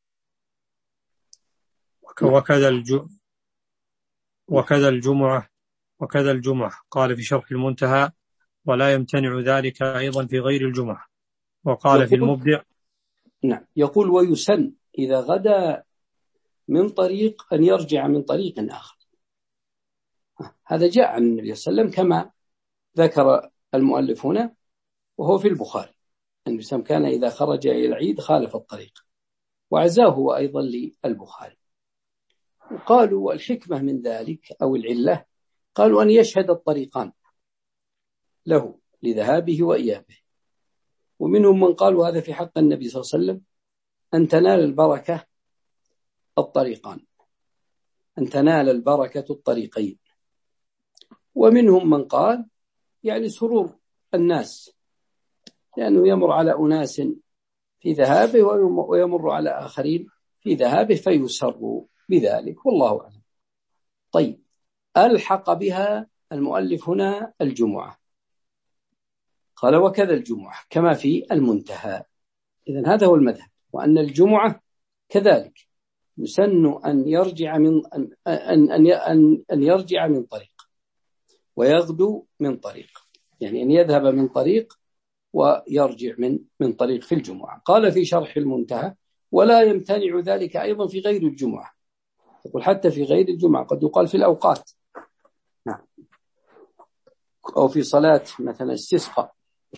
وكذا الجمعة وكذا الجمعة وكذا الجمعة قال في شرح المنتهى ولا يمتنع ذلك أيضا في غير الجمعة. وقال في المبدع نعم يقول ويسن إذا غدا من طريق أن يرجع من طريق آخر. هذا جاء عن النبي صلى الله عليه وسلم كما ذكر المؤلف هنا، وهو في البخاري أن النبي كان إذا خرج إلى العيد خالف الطريق، وعزاه أيضا للبخاري. وقالوا الحكمة من ذلك أو العلة، قالوا أن يشهد الطريقان له لذهابه وإيابه. ومنهم من قالوا هذا في حق النبي صلى الله عليه وسلم أن تنال البركة الطريقان، أن تنال البركة الطريقين. ومنهم من قال يعني سرور الناس، لأنه يمر على أناس في ذهابه ويمر على آخرين في ذهابه فيسر بذلك، والله أعلم. طيب ألحق بها المؤلف هنا الجمعة، قال وكذا الجمعة كما في المنتهى. إذن هذا هو المذهب، وأن الجمعة كذلك يسن أن يرجع من أن أن أن أن يرجع من طريق ويغدو من طريق، يعني أن يذهب من طريق ويرجع من من طريق في الجمعة. قال في شرح المنتهى ولا يمتنع ذلك أيضا في غير الجمعة، يقول حتى في غير الجمعة قد يقال في الأوقات، نعم، أو في صلاة مثلا استسقاء،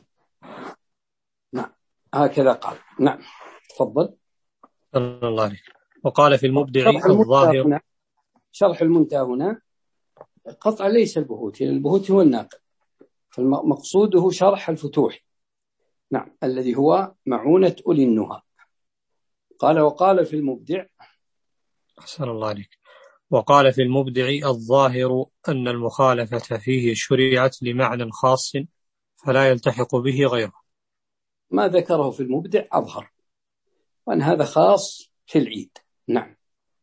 نعم هكذا قال. نعم تفضل. صلى الله عليه. وقال في المبدع الظاهر هنا شرح المنتهى هنا قطع ليس البهوتي، البهوتي هو الناقل، فالمقصود شرح الفتوح، نعم، الذي هو معونة أولي النهى. قال وقال في المبدع صلى الله عليه. وقال في المبدع الظاهر أن المخالفة فيه شرعت لمعنى خاص فلا يلتحق به غيره. ما ذكره في المبدع أظهر، وأن هذا خاص في العيد. نعم.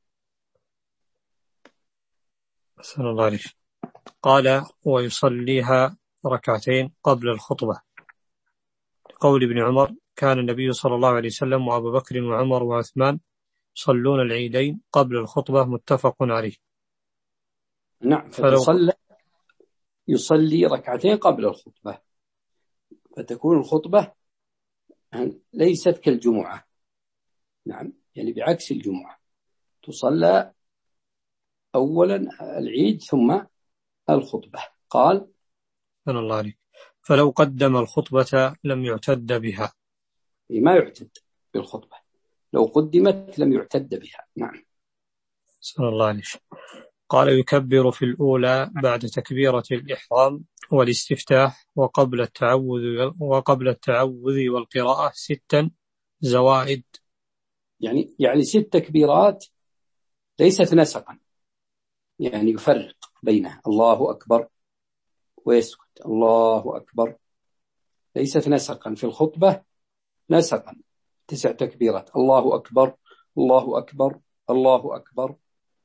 صلى الله عليه. قال ويصليها ركعتين قبل الخطبة، قول ابن عمر كان النبي صلى الله عليه وسلم وأبو بكر وعمر وعثمان يصلون العيدين قبل الخطبة، متفق عليه. نعم. فتصلى يصلي ركعتين قبل الخطبة، فتكون الخطبة ليست كالجمعة، نعم، يعني بعكس الجمعة تصلى أولا العيد ثم الخطبة. قال صلى الله عليه. فلو قدم الخطبة لم يعتد بها، ما يعتد بالخطبة، لو قدمت لم يعتد بها. نعم. صلى الله عليه. قال يكبر في الأولى بعد تكبيرة الإحرام والاستفتاح وقبل التعوذ وقبل التعوذ والقراءة ستا زوائد يعني يعني ست تكبيرات ليست نسقا، يعني يفرق بينها، الله أكبر ويسكت، الله أكبر، ليست نسقا في الخطبة، نسقا تسع تكبيرات، الله أكبر الله أكبر الله أكبر.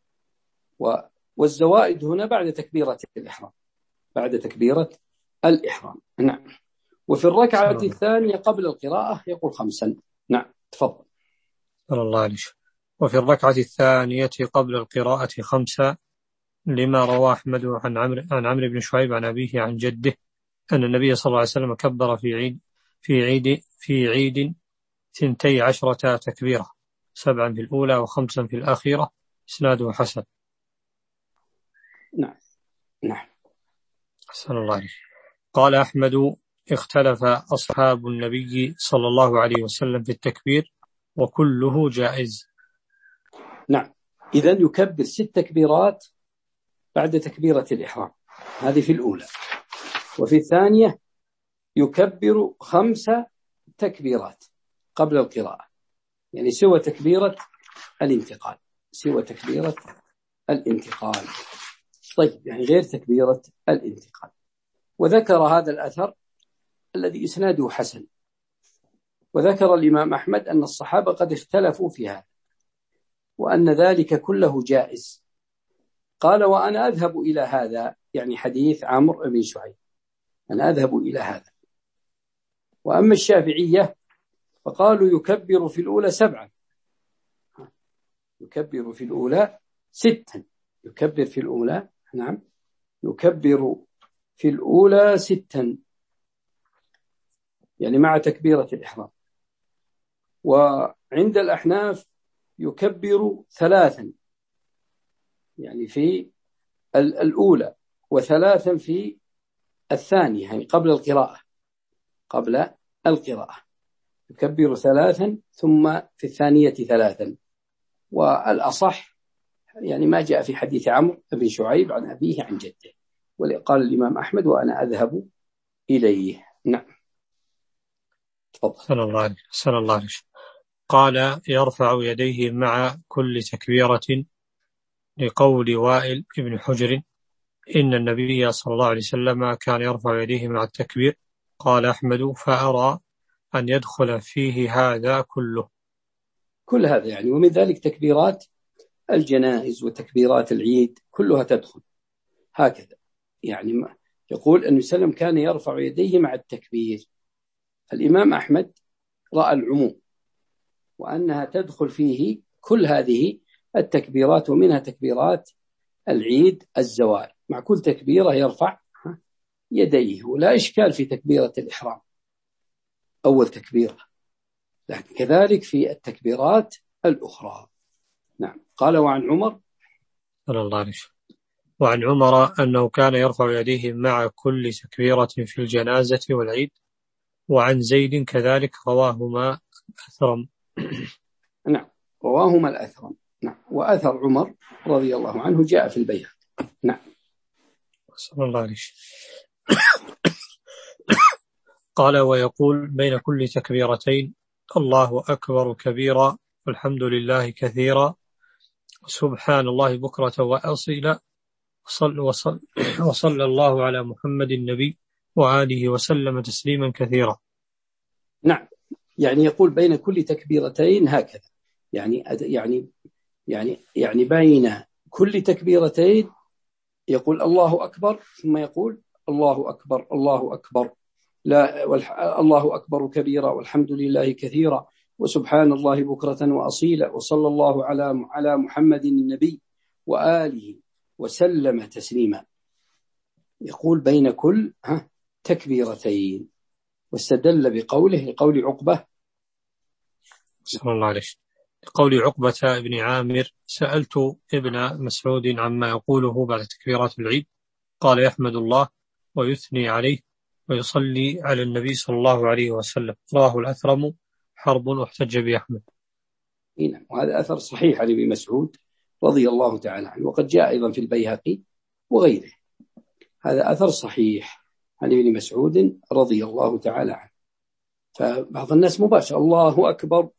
والزوائد هنا بعد تكبيرة الإحرام، بعد تكبيرة الإحرام. نعم. وفي الركعة الثانية قبل القراءة يقول خمسا. نعم تفضل. صلى الله عليه وسلم. وفي الركعة الثانية قبل القراءة خمسة، لما رواه أحمد عن عمرو عن عمرو بن شعيب عن أبيه عن جده أن النبي صلى الله عليه وسلم كبر في عيد في عيد في عيد ثنتي عشرة تكبيرة، سبعا في الأولى وخمسا في الأخيرة، إسناده حسن. نعم نعم. صلى الله عليه وسلم. قال أحمد: اختلف أصحاب النبي صلى الله عليه وسلم في التكبير وكله جائز. نعم. إذن يكبر ست تكبيرات بعد تكبيرة الإحرام، هذه في الأولى. وفي الثانية يكبر خمسة تكبيرات قبل القراءة، يعني سوى تكبيرة الانتقال، سوى تكبيرة الانتقال. طيب، يعني غير تكبيرة الانتقال. وذكر هذا الأثر الذي إسناده حسن، وذكر الإمام أحمد أن الصحابة قد اختلفوا في هذا، وأن ذلك كله جائز. قال: وأنا أذهب إلى هذا، يعني حديث عمرو بن شعيب، أنا أذهب إلى هذا. وأما الشافعية فقالوا يكبر في الأولى سبعا، يكبر في الأولى ستا، يكبر في الأولى نعم يكبر في الأولى ستا، يعني مع تكبيرة الإحرام. وعند الأحناف يكبر ثلاثا، يعني في الأولى، وثلاثا في الثانية، يعني قبل القراءة، قبل القراءة يكبر ثلاثا، ثم في الثانية ثلاثا. والأصح يعني ما جاء في حديث عمرو بن شعيب عن أبيه عن جده، وقال الإمام أحمد: وأنا أذهب إليه. نعم تفضل. صلى الله عليه صلى الله عليه وسلم. قال: يرفع يديه مع كل تكبيرة، لقول وائل بن حجر إن النبي صلى الله عليه وسلم كان يرفع يديه مع التكبير. قال أحمد: فأرى أن يدخل فيه هذا كله. كل هذا يعني، ومن ذلك تكبيرات الجنائز وتكبيرات العيد كلها تدخل هكذا. يعني يقول أن وسلم كان يرفع يديه مع التكبير. الإمام أحمد رأى العموم، وأنها تدخل فيه كل هذه التكبيرات، ومنها تكبيرات العيد الزوال، مع كل تكبيرة يرفع يديه، ولا إشكال في تكبيرة الإحرام أول تكبيرة، لكن كذلك في التكبيرات الأخرى. نعم. قال: وعن عمر صلى الله عليه وسلم. وعن عمر أنه كان يرفع يديه مع كل تكبيرة في الجنازة والعيد. وعن زيد كذلك، رواهما أثرم. نعم، رواهما الأثرم. نعم. وأثر عمر رضي الله عنه جاء في البيهقي. نعم. صلى الله عليه وسلم. قال: ويقول بين كل تكبيرتين: الله أكبر كبيرا، والحمد لله كثيرا، سبحان الله بكرة وأصيلا، وصل وصل وصلى الله على محمد النبي وآله وسلم تسليما كثيرا. نعم، يعني يقول بين كل تكبيرتين هكذا، يعني يعني يعني يعني بين كل تكبيرتين يقول الله أكبر، ثم يقول الله أكبر الله أكبر، لا الله أكبر كبيرا، والحمد لله كثيرا، وسبحان الله بكرة وأصيلا، وصلى الله على على محمد النبي وآله وسلم تسليما. يقول بين كل ها تكبيرتين، واستدل بقوله لقول عقبة صلى الله عليه وسلم، لقول عقبة بن عامر: سألت ابن مسعود عما يقوله بعد تكبيرات العيد، قال: يحمد الله ويثني عليه ويصلي على النبي صلى الله عليه وسلم. رواه الأثرم حرب، واحتج بأحمد. نعم، وهذا أثر صحيح عن ابن مسعود رضي الله تعالى عنه، وقد جاء أيضا في البيهقي وغيره. هذا أثر صحيح عن ابن مسعود رضي الله تعالى عنه. فبعض الناس مباشر الله أكبر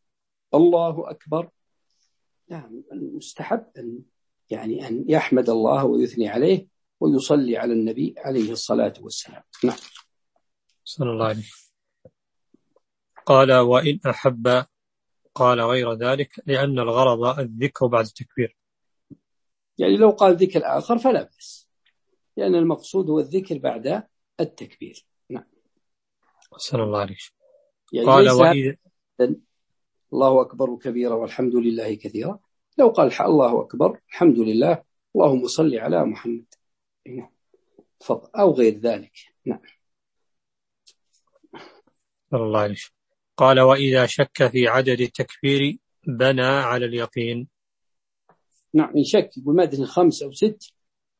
الله أكبر، نعم المستحب أن يعني أن يحمد الله ويثني عليه ويصلي على النبي عليه الصلاة والسلام. نعم. صلى الله عليه. قال وإن أحب قال غير ذلك لأن الغرض الذكر بعد التكبير. يعني لو قال ذكر آخر فلا بأس، لأن المقصود هو الذكر بعد التكبير. نعم. صلى الله عليه. يعني قال وإذا الله أكبر كبيرا والحمد لله كثيرا، لو قال الله أكبر الحمد لله اللهم صل على محمد فضل أو غير ذلك. نعم. صلى الله عليه. قال وإذا شك في عدد التكبير بنى على اليقين. نعم، إن شك يقول ما أدري خمس أو ست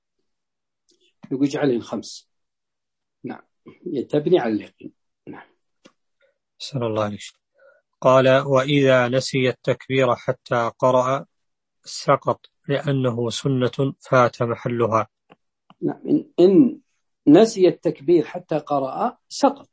يقول اجعلهن خمس. نعم، يتبني على اليقين. نعم. صلى الله عليه. قال وإذا نسي التكبير حتى قرأ سقط لأنه سنة فات محلها. نعم، إن, إن نسي التكبير حتى قرأ سقط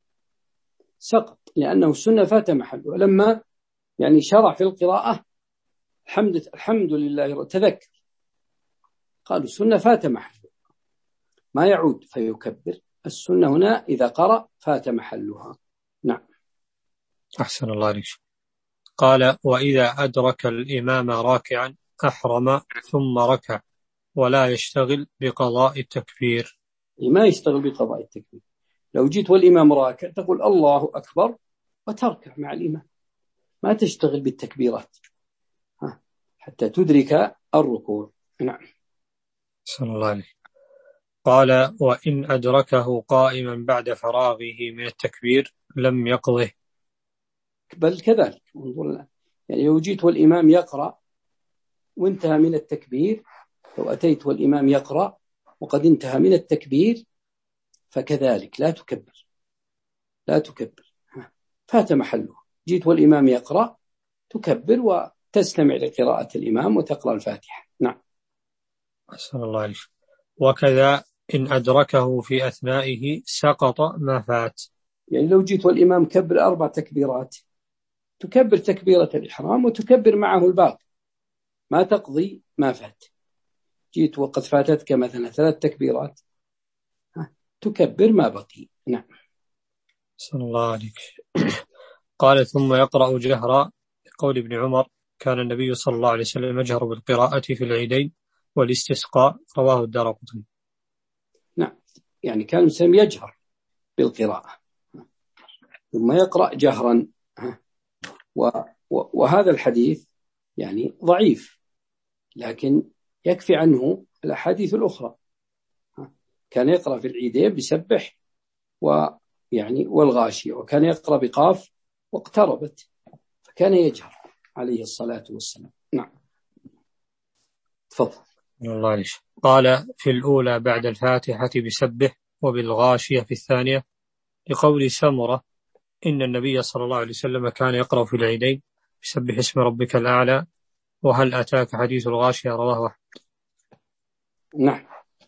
سقط لأنه سنة فات محله. لما يعني شرع في القراءة الحمد الحمد لله تذكر قالوا سنة فات محله ما يعود فيكبر. السنة هنا إذا قرأ فات محلها. نعم. أحسن الله عليك. قال وإذا أدرك الإمام راكعا أحرم ثم ركع ولا يشتغل بقضاء التكبير. ما يشتغل بقضاء التكبير. لو جيت والإمام راكع تقول الله أكبر وتركع مع الإمام، ما تشتغل بالتكبيرات حتى تدرك الركوع. نعم. صلى الله عليه. قال وإن أدركه قائما بعد فراغه من التكبير لم يقضه. بل كذلك، يعني لو جيت والإمام يقرأ وانتهى من التكبير، لو أتيت والإمام يقرأ وقد انتهى من التكبير فكذلك لا تكبر لا تكبر فات محله. جيت والإمام يقرأ تكبر وتستمع لقراءة الإمام وتقرأ الفاتحة. نعم. أحسن الله عليك. وكذا إن أدركه في أثنائه سقط ما فات. يعني لو جيت والإمام كبر أربع تكبيرات تكبر تكبيرة الإحرام وتكبر معه الباقي، ما تقضي ما فات. جيت وقد فاتتك مثلا ثلاث تكبيرات تكبر ما بقي. نعم. صلى الله عليك. قال ثم يقرأ جهرا لقول ابن عمر كان النبي صلى الله عليه وسلم يجهر بالقراءة في العيدين والاستسقاء، رواه الدارقطني. نعم، يعني كان المسلم يجهر بالقراءة ثم يقرأ جهرا. وهذا الحديث يعني ضعيف لكن يكفي عنه الأحاديث الأخرى. كان يقرأ في العيدين بسبح ويعني والغاشية، وكان يقرأ بقاف واقتربت، فكان يجهر عليه الصلاة والسلام. نعم. تفضل. الله عليك. قال في الأولى بعد الفاتحة بسبح وبالغاشية في الثانية لقول سمرة إن النبي صلى الله عليه وسلم كان يقرأ في العيدين بسبح اسم ربك الأعلى وهل أتاك حديث الغاشية، رواه أحمد. نعم.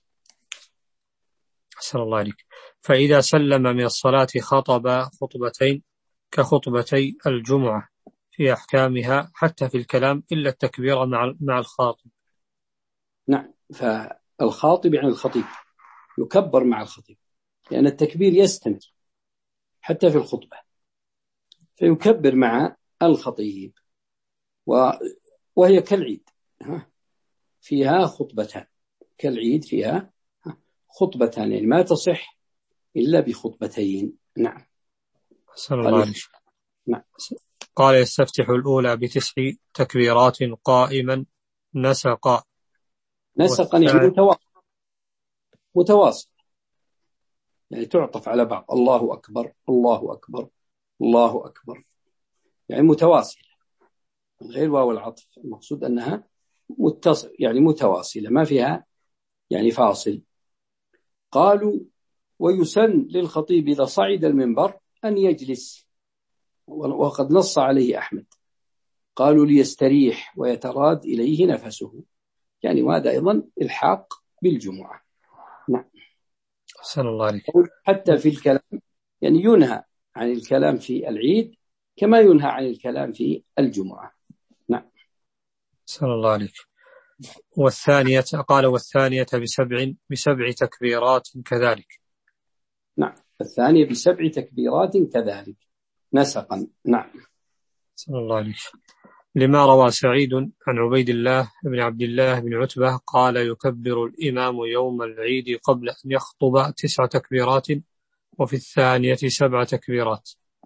أحسن الله عليك. فإذا سلم من الصلاة خطب خطبتين كخطبتي الجمعة في أحكامها حتى في الكلام إلا التكبير مع مع الخاطب. نعم، فالخاطب يعني الخطيب يكبر مع الخطيب لأن التكبير يستمر حتى في الخطبة، فيكبر مع الخطيب. وهي كالعيد فيها خطبتان، كالعيد فيها خطبتان، يعني ما تصح إلا بخطبتين. نعم. صلى الله عليه. نعم. قال يستفتح الأولى بتسع تكبيرات قائما نسقا. نسقا يعني متواصل متواصل يعني تعطف على بعض، الله أكبر الله أكبر الله أكبر، يعني متواصلة من غير واو العطف. المقصود أنها متصل يعني متواصلة ما فيها يعني فاصل. قالوا ويسن للخطيب إذا صعد المنبر أن يجلس، وقد نص عليه أحمد. قالوا ليستريح ويتراد إليه نفسه، يعني وهذا أيضا الحاق بالجمعة. نعم. أحسن الله عليك. حتى في الكلام يعني ينهى عن الكلام في العيد كما ينهى عن الكلام في الجمعة. نعم. صلى الله عليك. والثانية قال والثانية بسبع بسبع تكبيرات كذلك. نعم. الثانية بسبع تكبيرات كذلك نسقا. نعم. صلى الله عليك. لما روى سعيد عن عبيد الله بن عبد الله بن عتبة قال يكبر الإمام يوم العيد قبل أن يخطب تسع تكبيرات وفي الثانية سبع تكبيرات.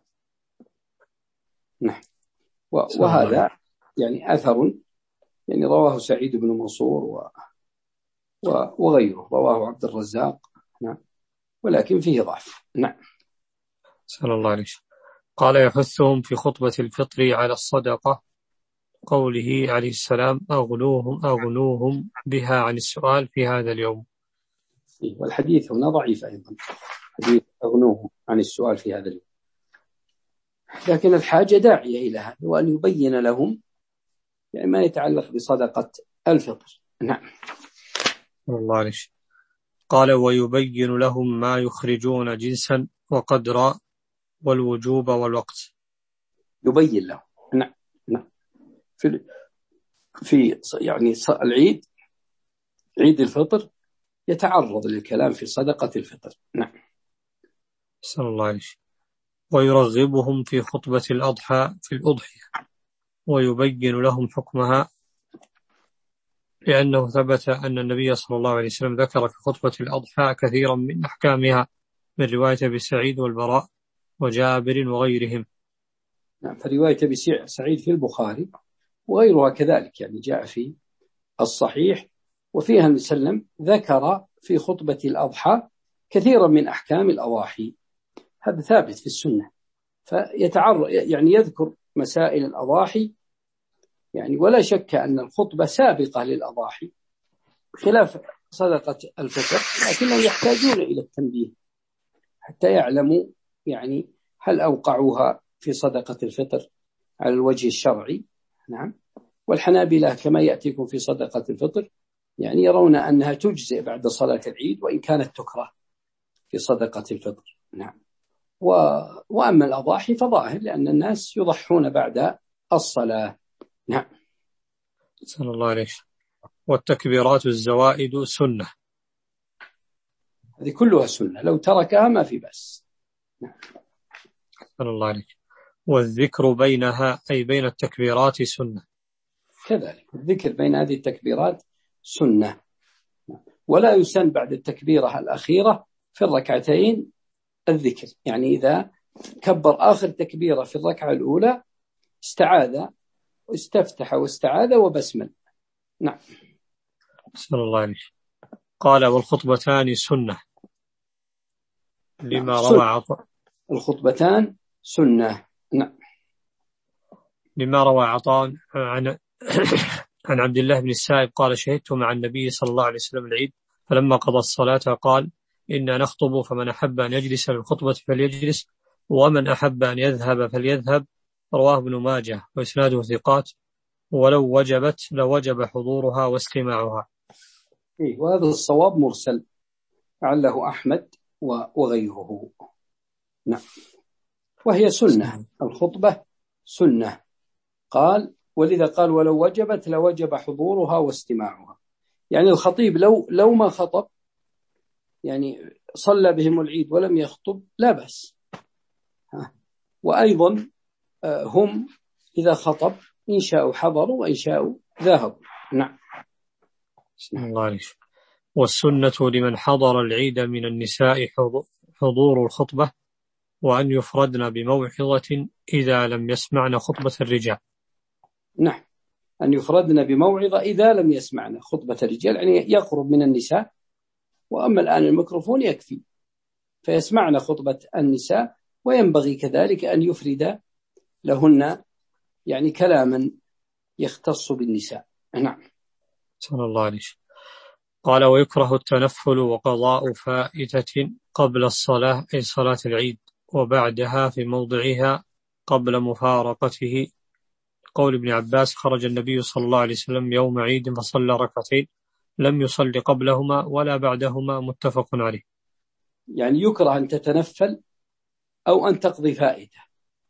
نعم. وهذا يعني أثر يعني رواه سعيد بن منصور و... و... وغيره، رواه عبد الرزاق. نعم. ولكن فيه ضعف. نعم. صلى الله عليه وسلم. قال يحثهم في خطبة الفطر على الصدقة قوله عليه السلام أغنوهم أغنوهم بها عن السؤال في هذا اليوم. والحديث هنا ضعيف أيضا، حديث أغنوهم عن السؤال في هذا اليوم، لكن الحاجة داعية إلى هذا وأن يبين لهم يعني ما يتعلق بصدقة الفطر. نعم. الله عليه. قال ويبين لهم ما يخرجون جنسا وقدرا والوجوب والوقت. يبين لهم. نعم. نعم. في في يعني العيد عيد الفطر يتعرض للكلام في صدقة الفطر. نعم. صلى الله عليه. ويرغبهم في خطبة الأضحى في الأضحية ويبين لهم حكمها لأنه ثبت أن النبي صلى الله عليه وسلم ذكر في خطبة الأضحى كثيرا من أحكامها من رواية أبي سعيد والبراء وجابر وغيرهم. نعم. فرواية أبي سعيد في البخاري وغيرها كذلك يعني جاء في الصحيح، وفيها النبي صلى الله عليه وسلم ذكر في خطبة الأضحى كثيرا من أحكام الأضاحي، هذا ثابت في السنة. فيتعرض يعني يذكر مسائل الأضاحي يعني، ولا شك أن الخطبة سابقة للأضاحي خلاف صدقة الفطر، لكنهم يحتاجون إلى التنبيه حتى يعلموا يعني هل أوقعوها في صدقة الفطر على الوجه الشرعي. نعم. والحنابلة كما يأتيكم في صدقة الفطر يعني يرون أنها تجزئ بعد صلاة العيد وإن كانت تكره في صدقة الفطر. نعم. و... وأما الأضاحي فظاهر لأن الناس يضحون بعد الصلاة. نعم. صلى الله عليه. والتكبيرات الزوائد سنة. هذه كلها سنة، لو تركها ما في بس. نعم. صلى الله عليه. والذكر بينها أي بين التكبيرات سنة. كذلك الذكر بين هذه التكبيرات سنة، ولا يسن بعد التكبيرة الأخيرة في الركعتين الذكر، يعني إذا كبر آخر تكبيرة في الركعة الأولى استعاذ واستفتح واستعاذ وبسمل. نعم. صلى الله عليه. قال والخطبتان سنة لما نعم. روى عطاء. الخطبتان سنة. نعم. لما روى عطاء عن عن عبد الله بن السائب قال شهدت مع النبي صلى الله عليه وسلم العيد فلما قضى الصلاة قال إنا نخطب فمن أحب أن يجلس للخطبة فليجلس ومن أحب أن يذهب فليذهب. رواه ابن ماجه وإسناده ثقات ولو وجبت لوجب حضورها واستماعها. إيه، وهذا الصواب مرسل علّه أحمد وغيره. نعم. وهي سنة، الخطبة سنة، قال ولذا قال ولو وجبت لوجب حضورها واستماعها، يعني الخطيب لو لو ما خطب يعني صلى بهم العيد ولم يخطب لا بأس. وأيضا هم إذا خطب إن شاءوا حضروا وإن شاءوا ذهبوا. نعم. الله عليه. والسنة لمن حضر العيد من النساء حضور الخطبة وأن يفردن بموعظة إذا لم يسمعن خطبة الرجال. نعم. أن يفردن بموعظة إذا لم يسمعن خطبة الرجال، يعني يقرب من النساء، وأما الآن الميكروفون يكفي فيسمعن خطبة النساء، وينبغي كذلك أن يفرد لهن يعني كلاما يختص بالنساء. نعم. صلى الله عليه. قال ويكره التنفل وقضاء فائتة قبل الصلاة أي صلاة العيد وبعدها في موضعها قبل مفارقته. قول ابن عباس خرج النبي صلى الله عليه وسلم يوم عيد فصلى ركعتين لم يصلي قبلهما ولا بعدهما، متفق عليه. يعني يكره أن تتنفل أو أن تقضي فائتة،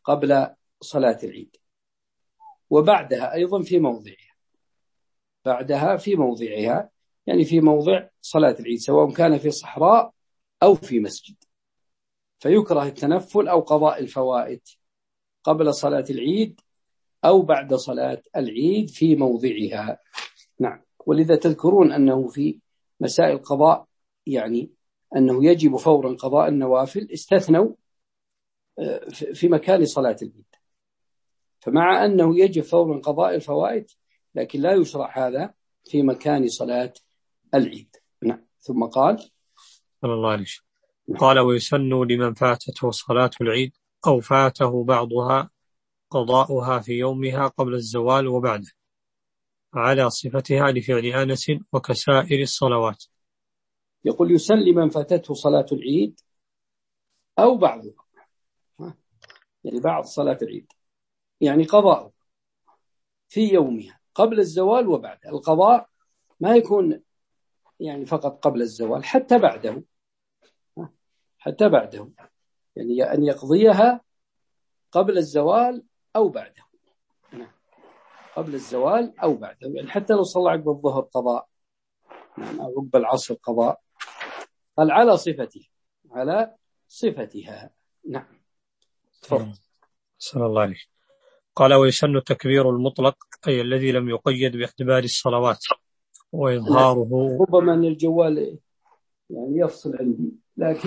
قبل صلاة العيد، وبعدها أيضا في موضعها، بعدها في موضعها يعني في موضع صلاة العيد، سواء كان في صحراء أو في مسجد. فيكره التنفل أو قضاء الفوائت قبل صلاة العيد أو بعد صلاة العيد في موضعها. نعم. ولذا تذكرون أنه في مسائل القضاء يعني أنه يجب فورا قضاء النوافل، استثنوا في مكان صلاة العيد. فمع أنه يجب فورا قضاء الفوائد، لكن لا يشرع هذا في مكان صلاة العيد. نعم. ثم قال صلى الله عليه وسلم قال: ويسن لمن فاتته صلاة العيد أو فاته بعضها قضاؤها في يومها قبل الزوال وبعده على صفتها لفعل أنس وكسائر الصلوات. يقول يسن لمن فاتته صلاة العيد أو بعضها، يعني بعض صلاة العيد، يعني قضاء في يومها قبل الزوال وبعده. القضاء ما يكون يعني فقط قبل الزوال، حتى بعده، حتى بعده، يعني أن يقضيها قبل الزوال أو بعده، قبل الزوال أو بعده، يعني حتى لو صلى عقب الظهر قضاء أو عقب العصر قضاء، قال على صفتها، على صفتها. نعم. تفضل. صلى الله عليه. قال: ويسن التكبير المطلق، أي الذي لم يقيد باعتبار الصلوات، وإظهاره. ربما أن الجوال يعني يفصل عندي، لكن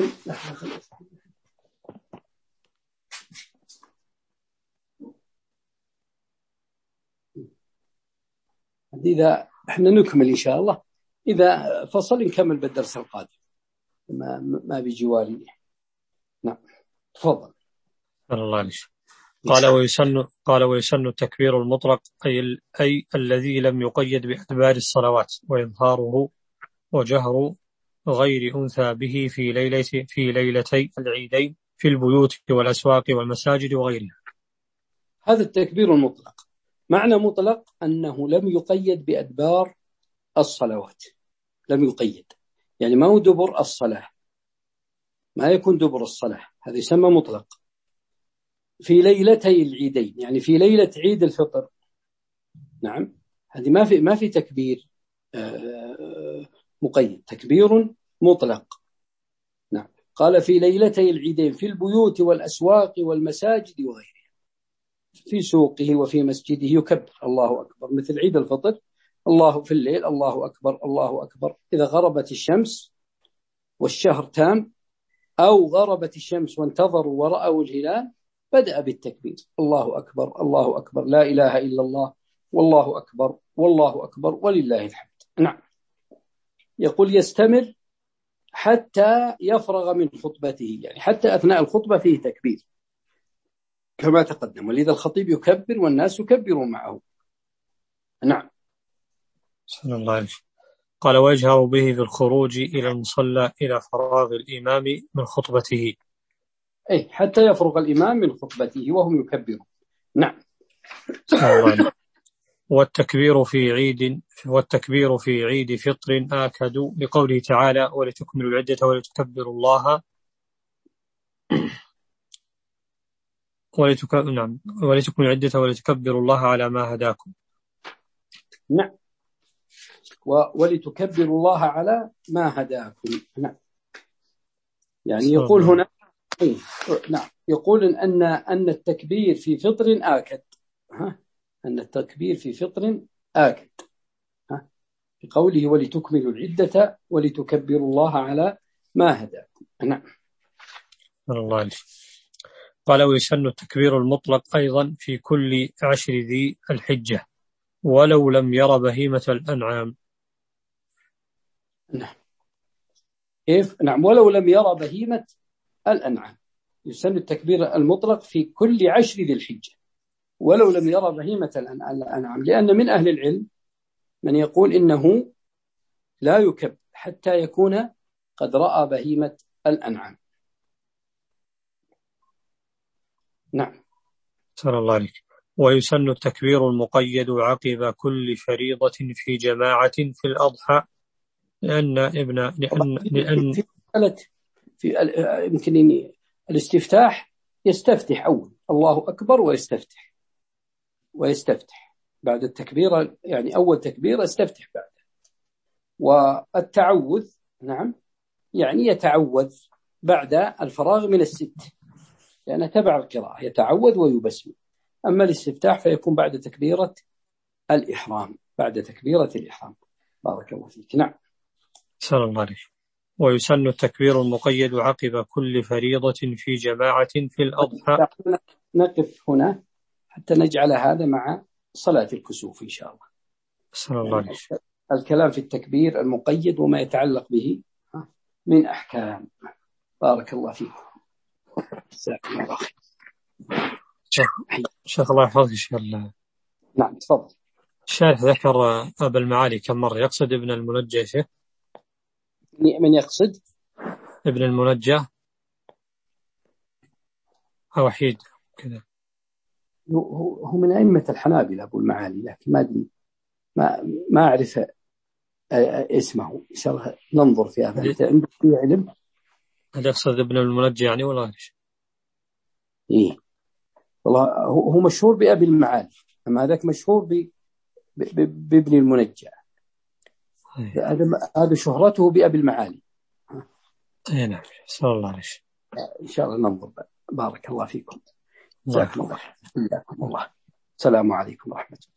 إذا احنا نكمل إن شاء الله، إذا فصل نكمل بالدرس القادم، ما ما بجوالي. نعم. تفضل. صلى الله عليه. قال: ويسن قال ويسن التكبير المطلق، أي ال... أي الذي لم يقيد باعتبار الصلوات، وإظهاره وجهر غير أنثى به في ليلة في ليلتي العيدين في البيوت والأسواق والمساجد وغيرها. هذا التكبير المطلق. معنى مطلق أنه لم يقيد بأدبار الصلوات، لم يقيد، يعني ما هو دبر الصلاة، ما يكون دبر الصلاة، هذا يسمى مطلق. في ليلتي العيدين، يعني في ليلة عيد الفطر. نعم. هذه ما في ما في تكبير مقيد، تكبير مطلق. نعم. قال في ليلتي العيدين في البيوت والأسواق والمساجد وغيرها، في سوقه وفي مسجده يكبر الله أكبر، مثل عيد الفطر الله في الليل الله أكبر الله أكبر. إذا غربت الشمس والشهر تام، أو غربت الشمس وانتظروا ورأوا الهلال، بدأ بالتكبير الله أكبر الله أكبر لا إله إلا الله والله أكبر والله أكبر ولله الحمد. نعم. يقول يستمر حتى يفرغ من خطبته، يعني حتى أثناء الخطبة فيه تكبير كما تقدم، ولذا الخطيب يكبر والناس يكبرون معه. نعم. صلى الله عليه وسلم. قال: ويجهر به في الخروج إلى المصلى إلى فراغ الإمام من خطبته، أي حتى يفرغ الإمام من خطبته وهم يكبرون. نعم. والتكبير في عيد والتكبير في عيد فطر آكد، لقوله تعالى: ولتكملوا العدة ولتكبروا الله ولتك... نعم ولتكملوا العدة ولتكبروا الله على ما هداكم. نعم. ولتكبروا الله على ما هداكم. نعم. يعني يقول هنا إيه؟ نعم. يقول أن أن التكبير في فطر آكد، ها؟ أن التكبير في فطر آكد، ها؟ بقوله ولتكملوا العدة ولتكبروا الله على ما هداكم. نعم. الله عليه. قال: ويسن التكبير المطلق أيضا في كل عشر ذي الحجة ولو لم ير بهيمة الأنعام. نعم. كيف؟ نعم. ولو لم ير بهيمة الأنعام. يسن التكبير المطلق في كل عشر ذي الحجة ولو لم ير بهيمة الأنعام، لأن من أهل العلم من يقول إنه لا يكبر حتى يكون قد رأى بهيمة الأنعام. نعم. صلى الله عليه. ويسن التكبير المقيد عقب كل فريضة في جماعة في الأضحى، لأن ابن لأن لأن في في يمكن الاستفتاح يستفتح أول الله أكبر ويستفتح ويستفتح بعد التكبيرة، يعني أول تكبيرة استفتح بعد. والتعوذ نعم يعني يتعوذ بعد الفراغ من الست، لأنه تبع القراءة، يتعوذ ويبسم. أما الاستفتاح فيكون بعد تكبيرة الإحرام، بعد تكبيرة الإحرام. بارك الله فيك. نعم. سلام الله عليك. ويسن التكبير المقيد عقب كل فريضة في جماعة في الأضحى. نقف هنا حتى نجعل هذا مع صلاة الكسوف إن شاء الله. سلام الله عليك. الكلام في التكبير المقيد وما يتعلق به من أحكام. بارك الله فيكم. شيخ الله يحفظك. شيخ الله. نعم تفضل. الشارح ذكر أبا المعالي كم مرة، يقصد ابن المنجى شيخ؟ من يقصد؟ ابن المنجى أو وحيد كذا. هو هو من أئمة الحنابلة أبو المعالي، لكن ما أدري ما ما أعرف اسمه. إن شاء الله ننظر في هذا. أنت عندك فيه علم؟ هل يقصد ابن المنجى يعني ولا غير؟ إيه والله هو مشهور بأبي المعالي، أما هذاك مشهور ب بابن المنجى. هذا هذا شهرته بأبي المعالي. أي نعم. صلى الله عليه وسلم. إن شاء الله ننظر. بارك الله فيكم. جزاكم الله. السلام عليكم ورحمة الله.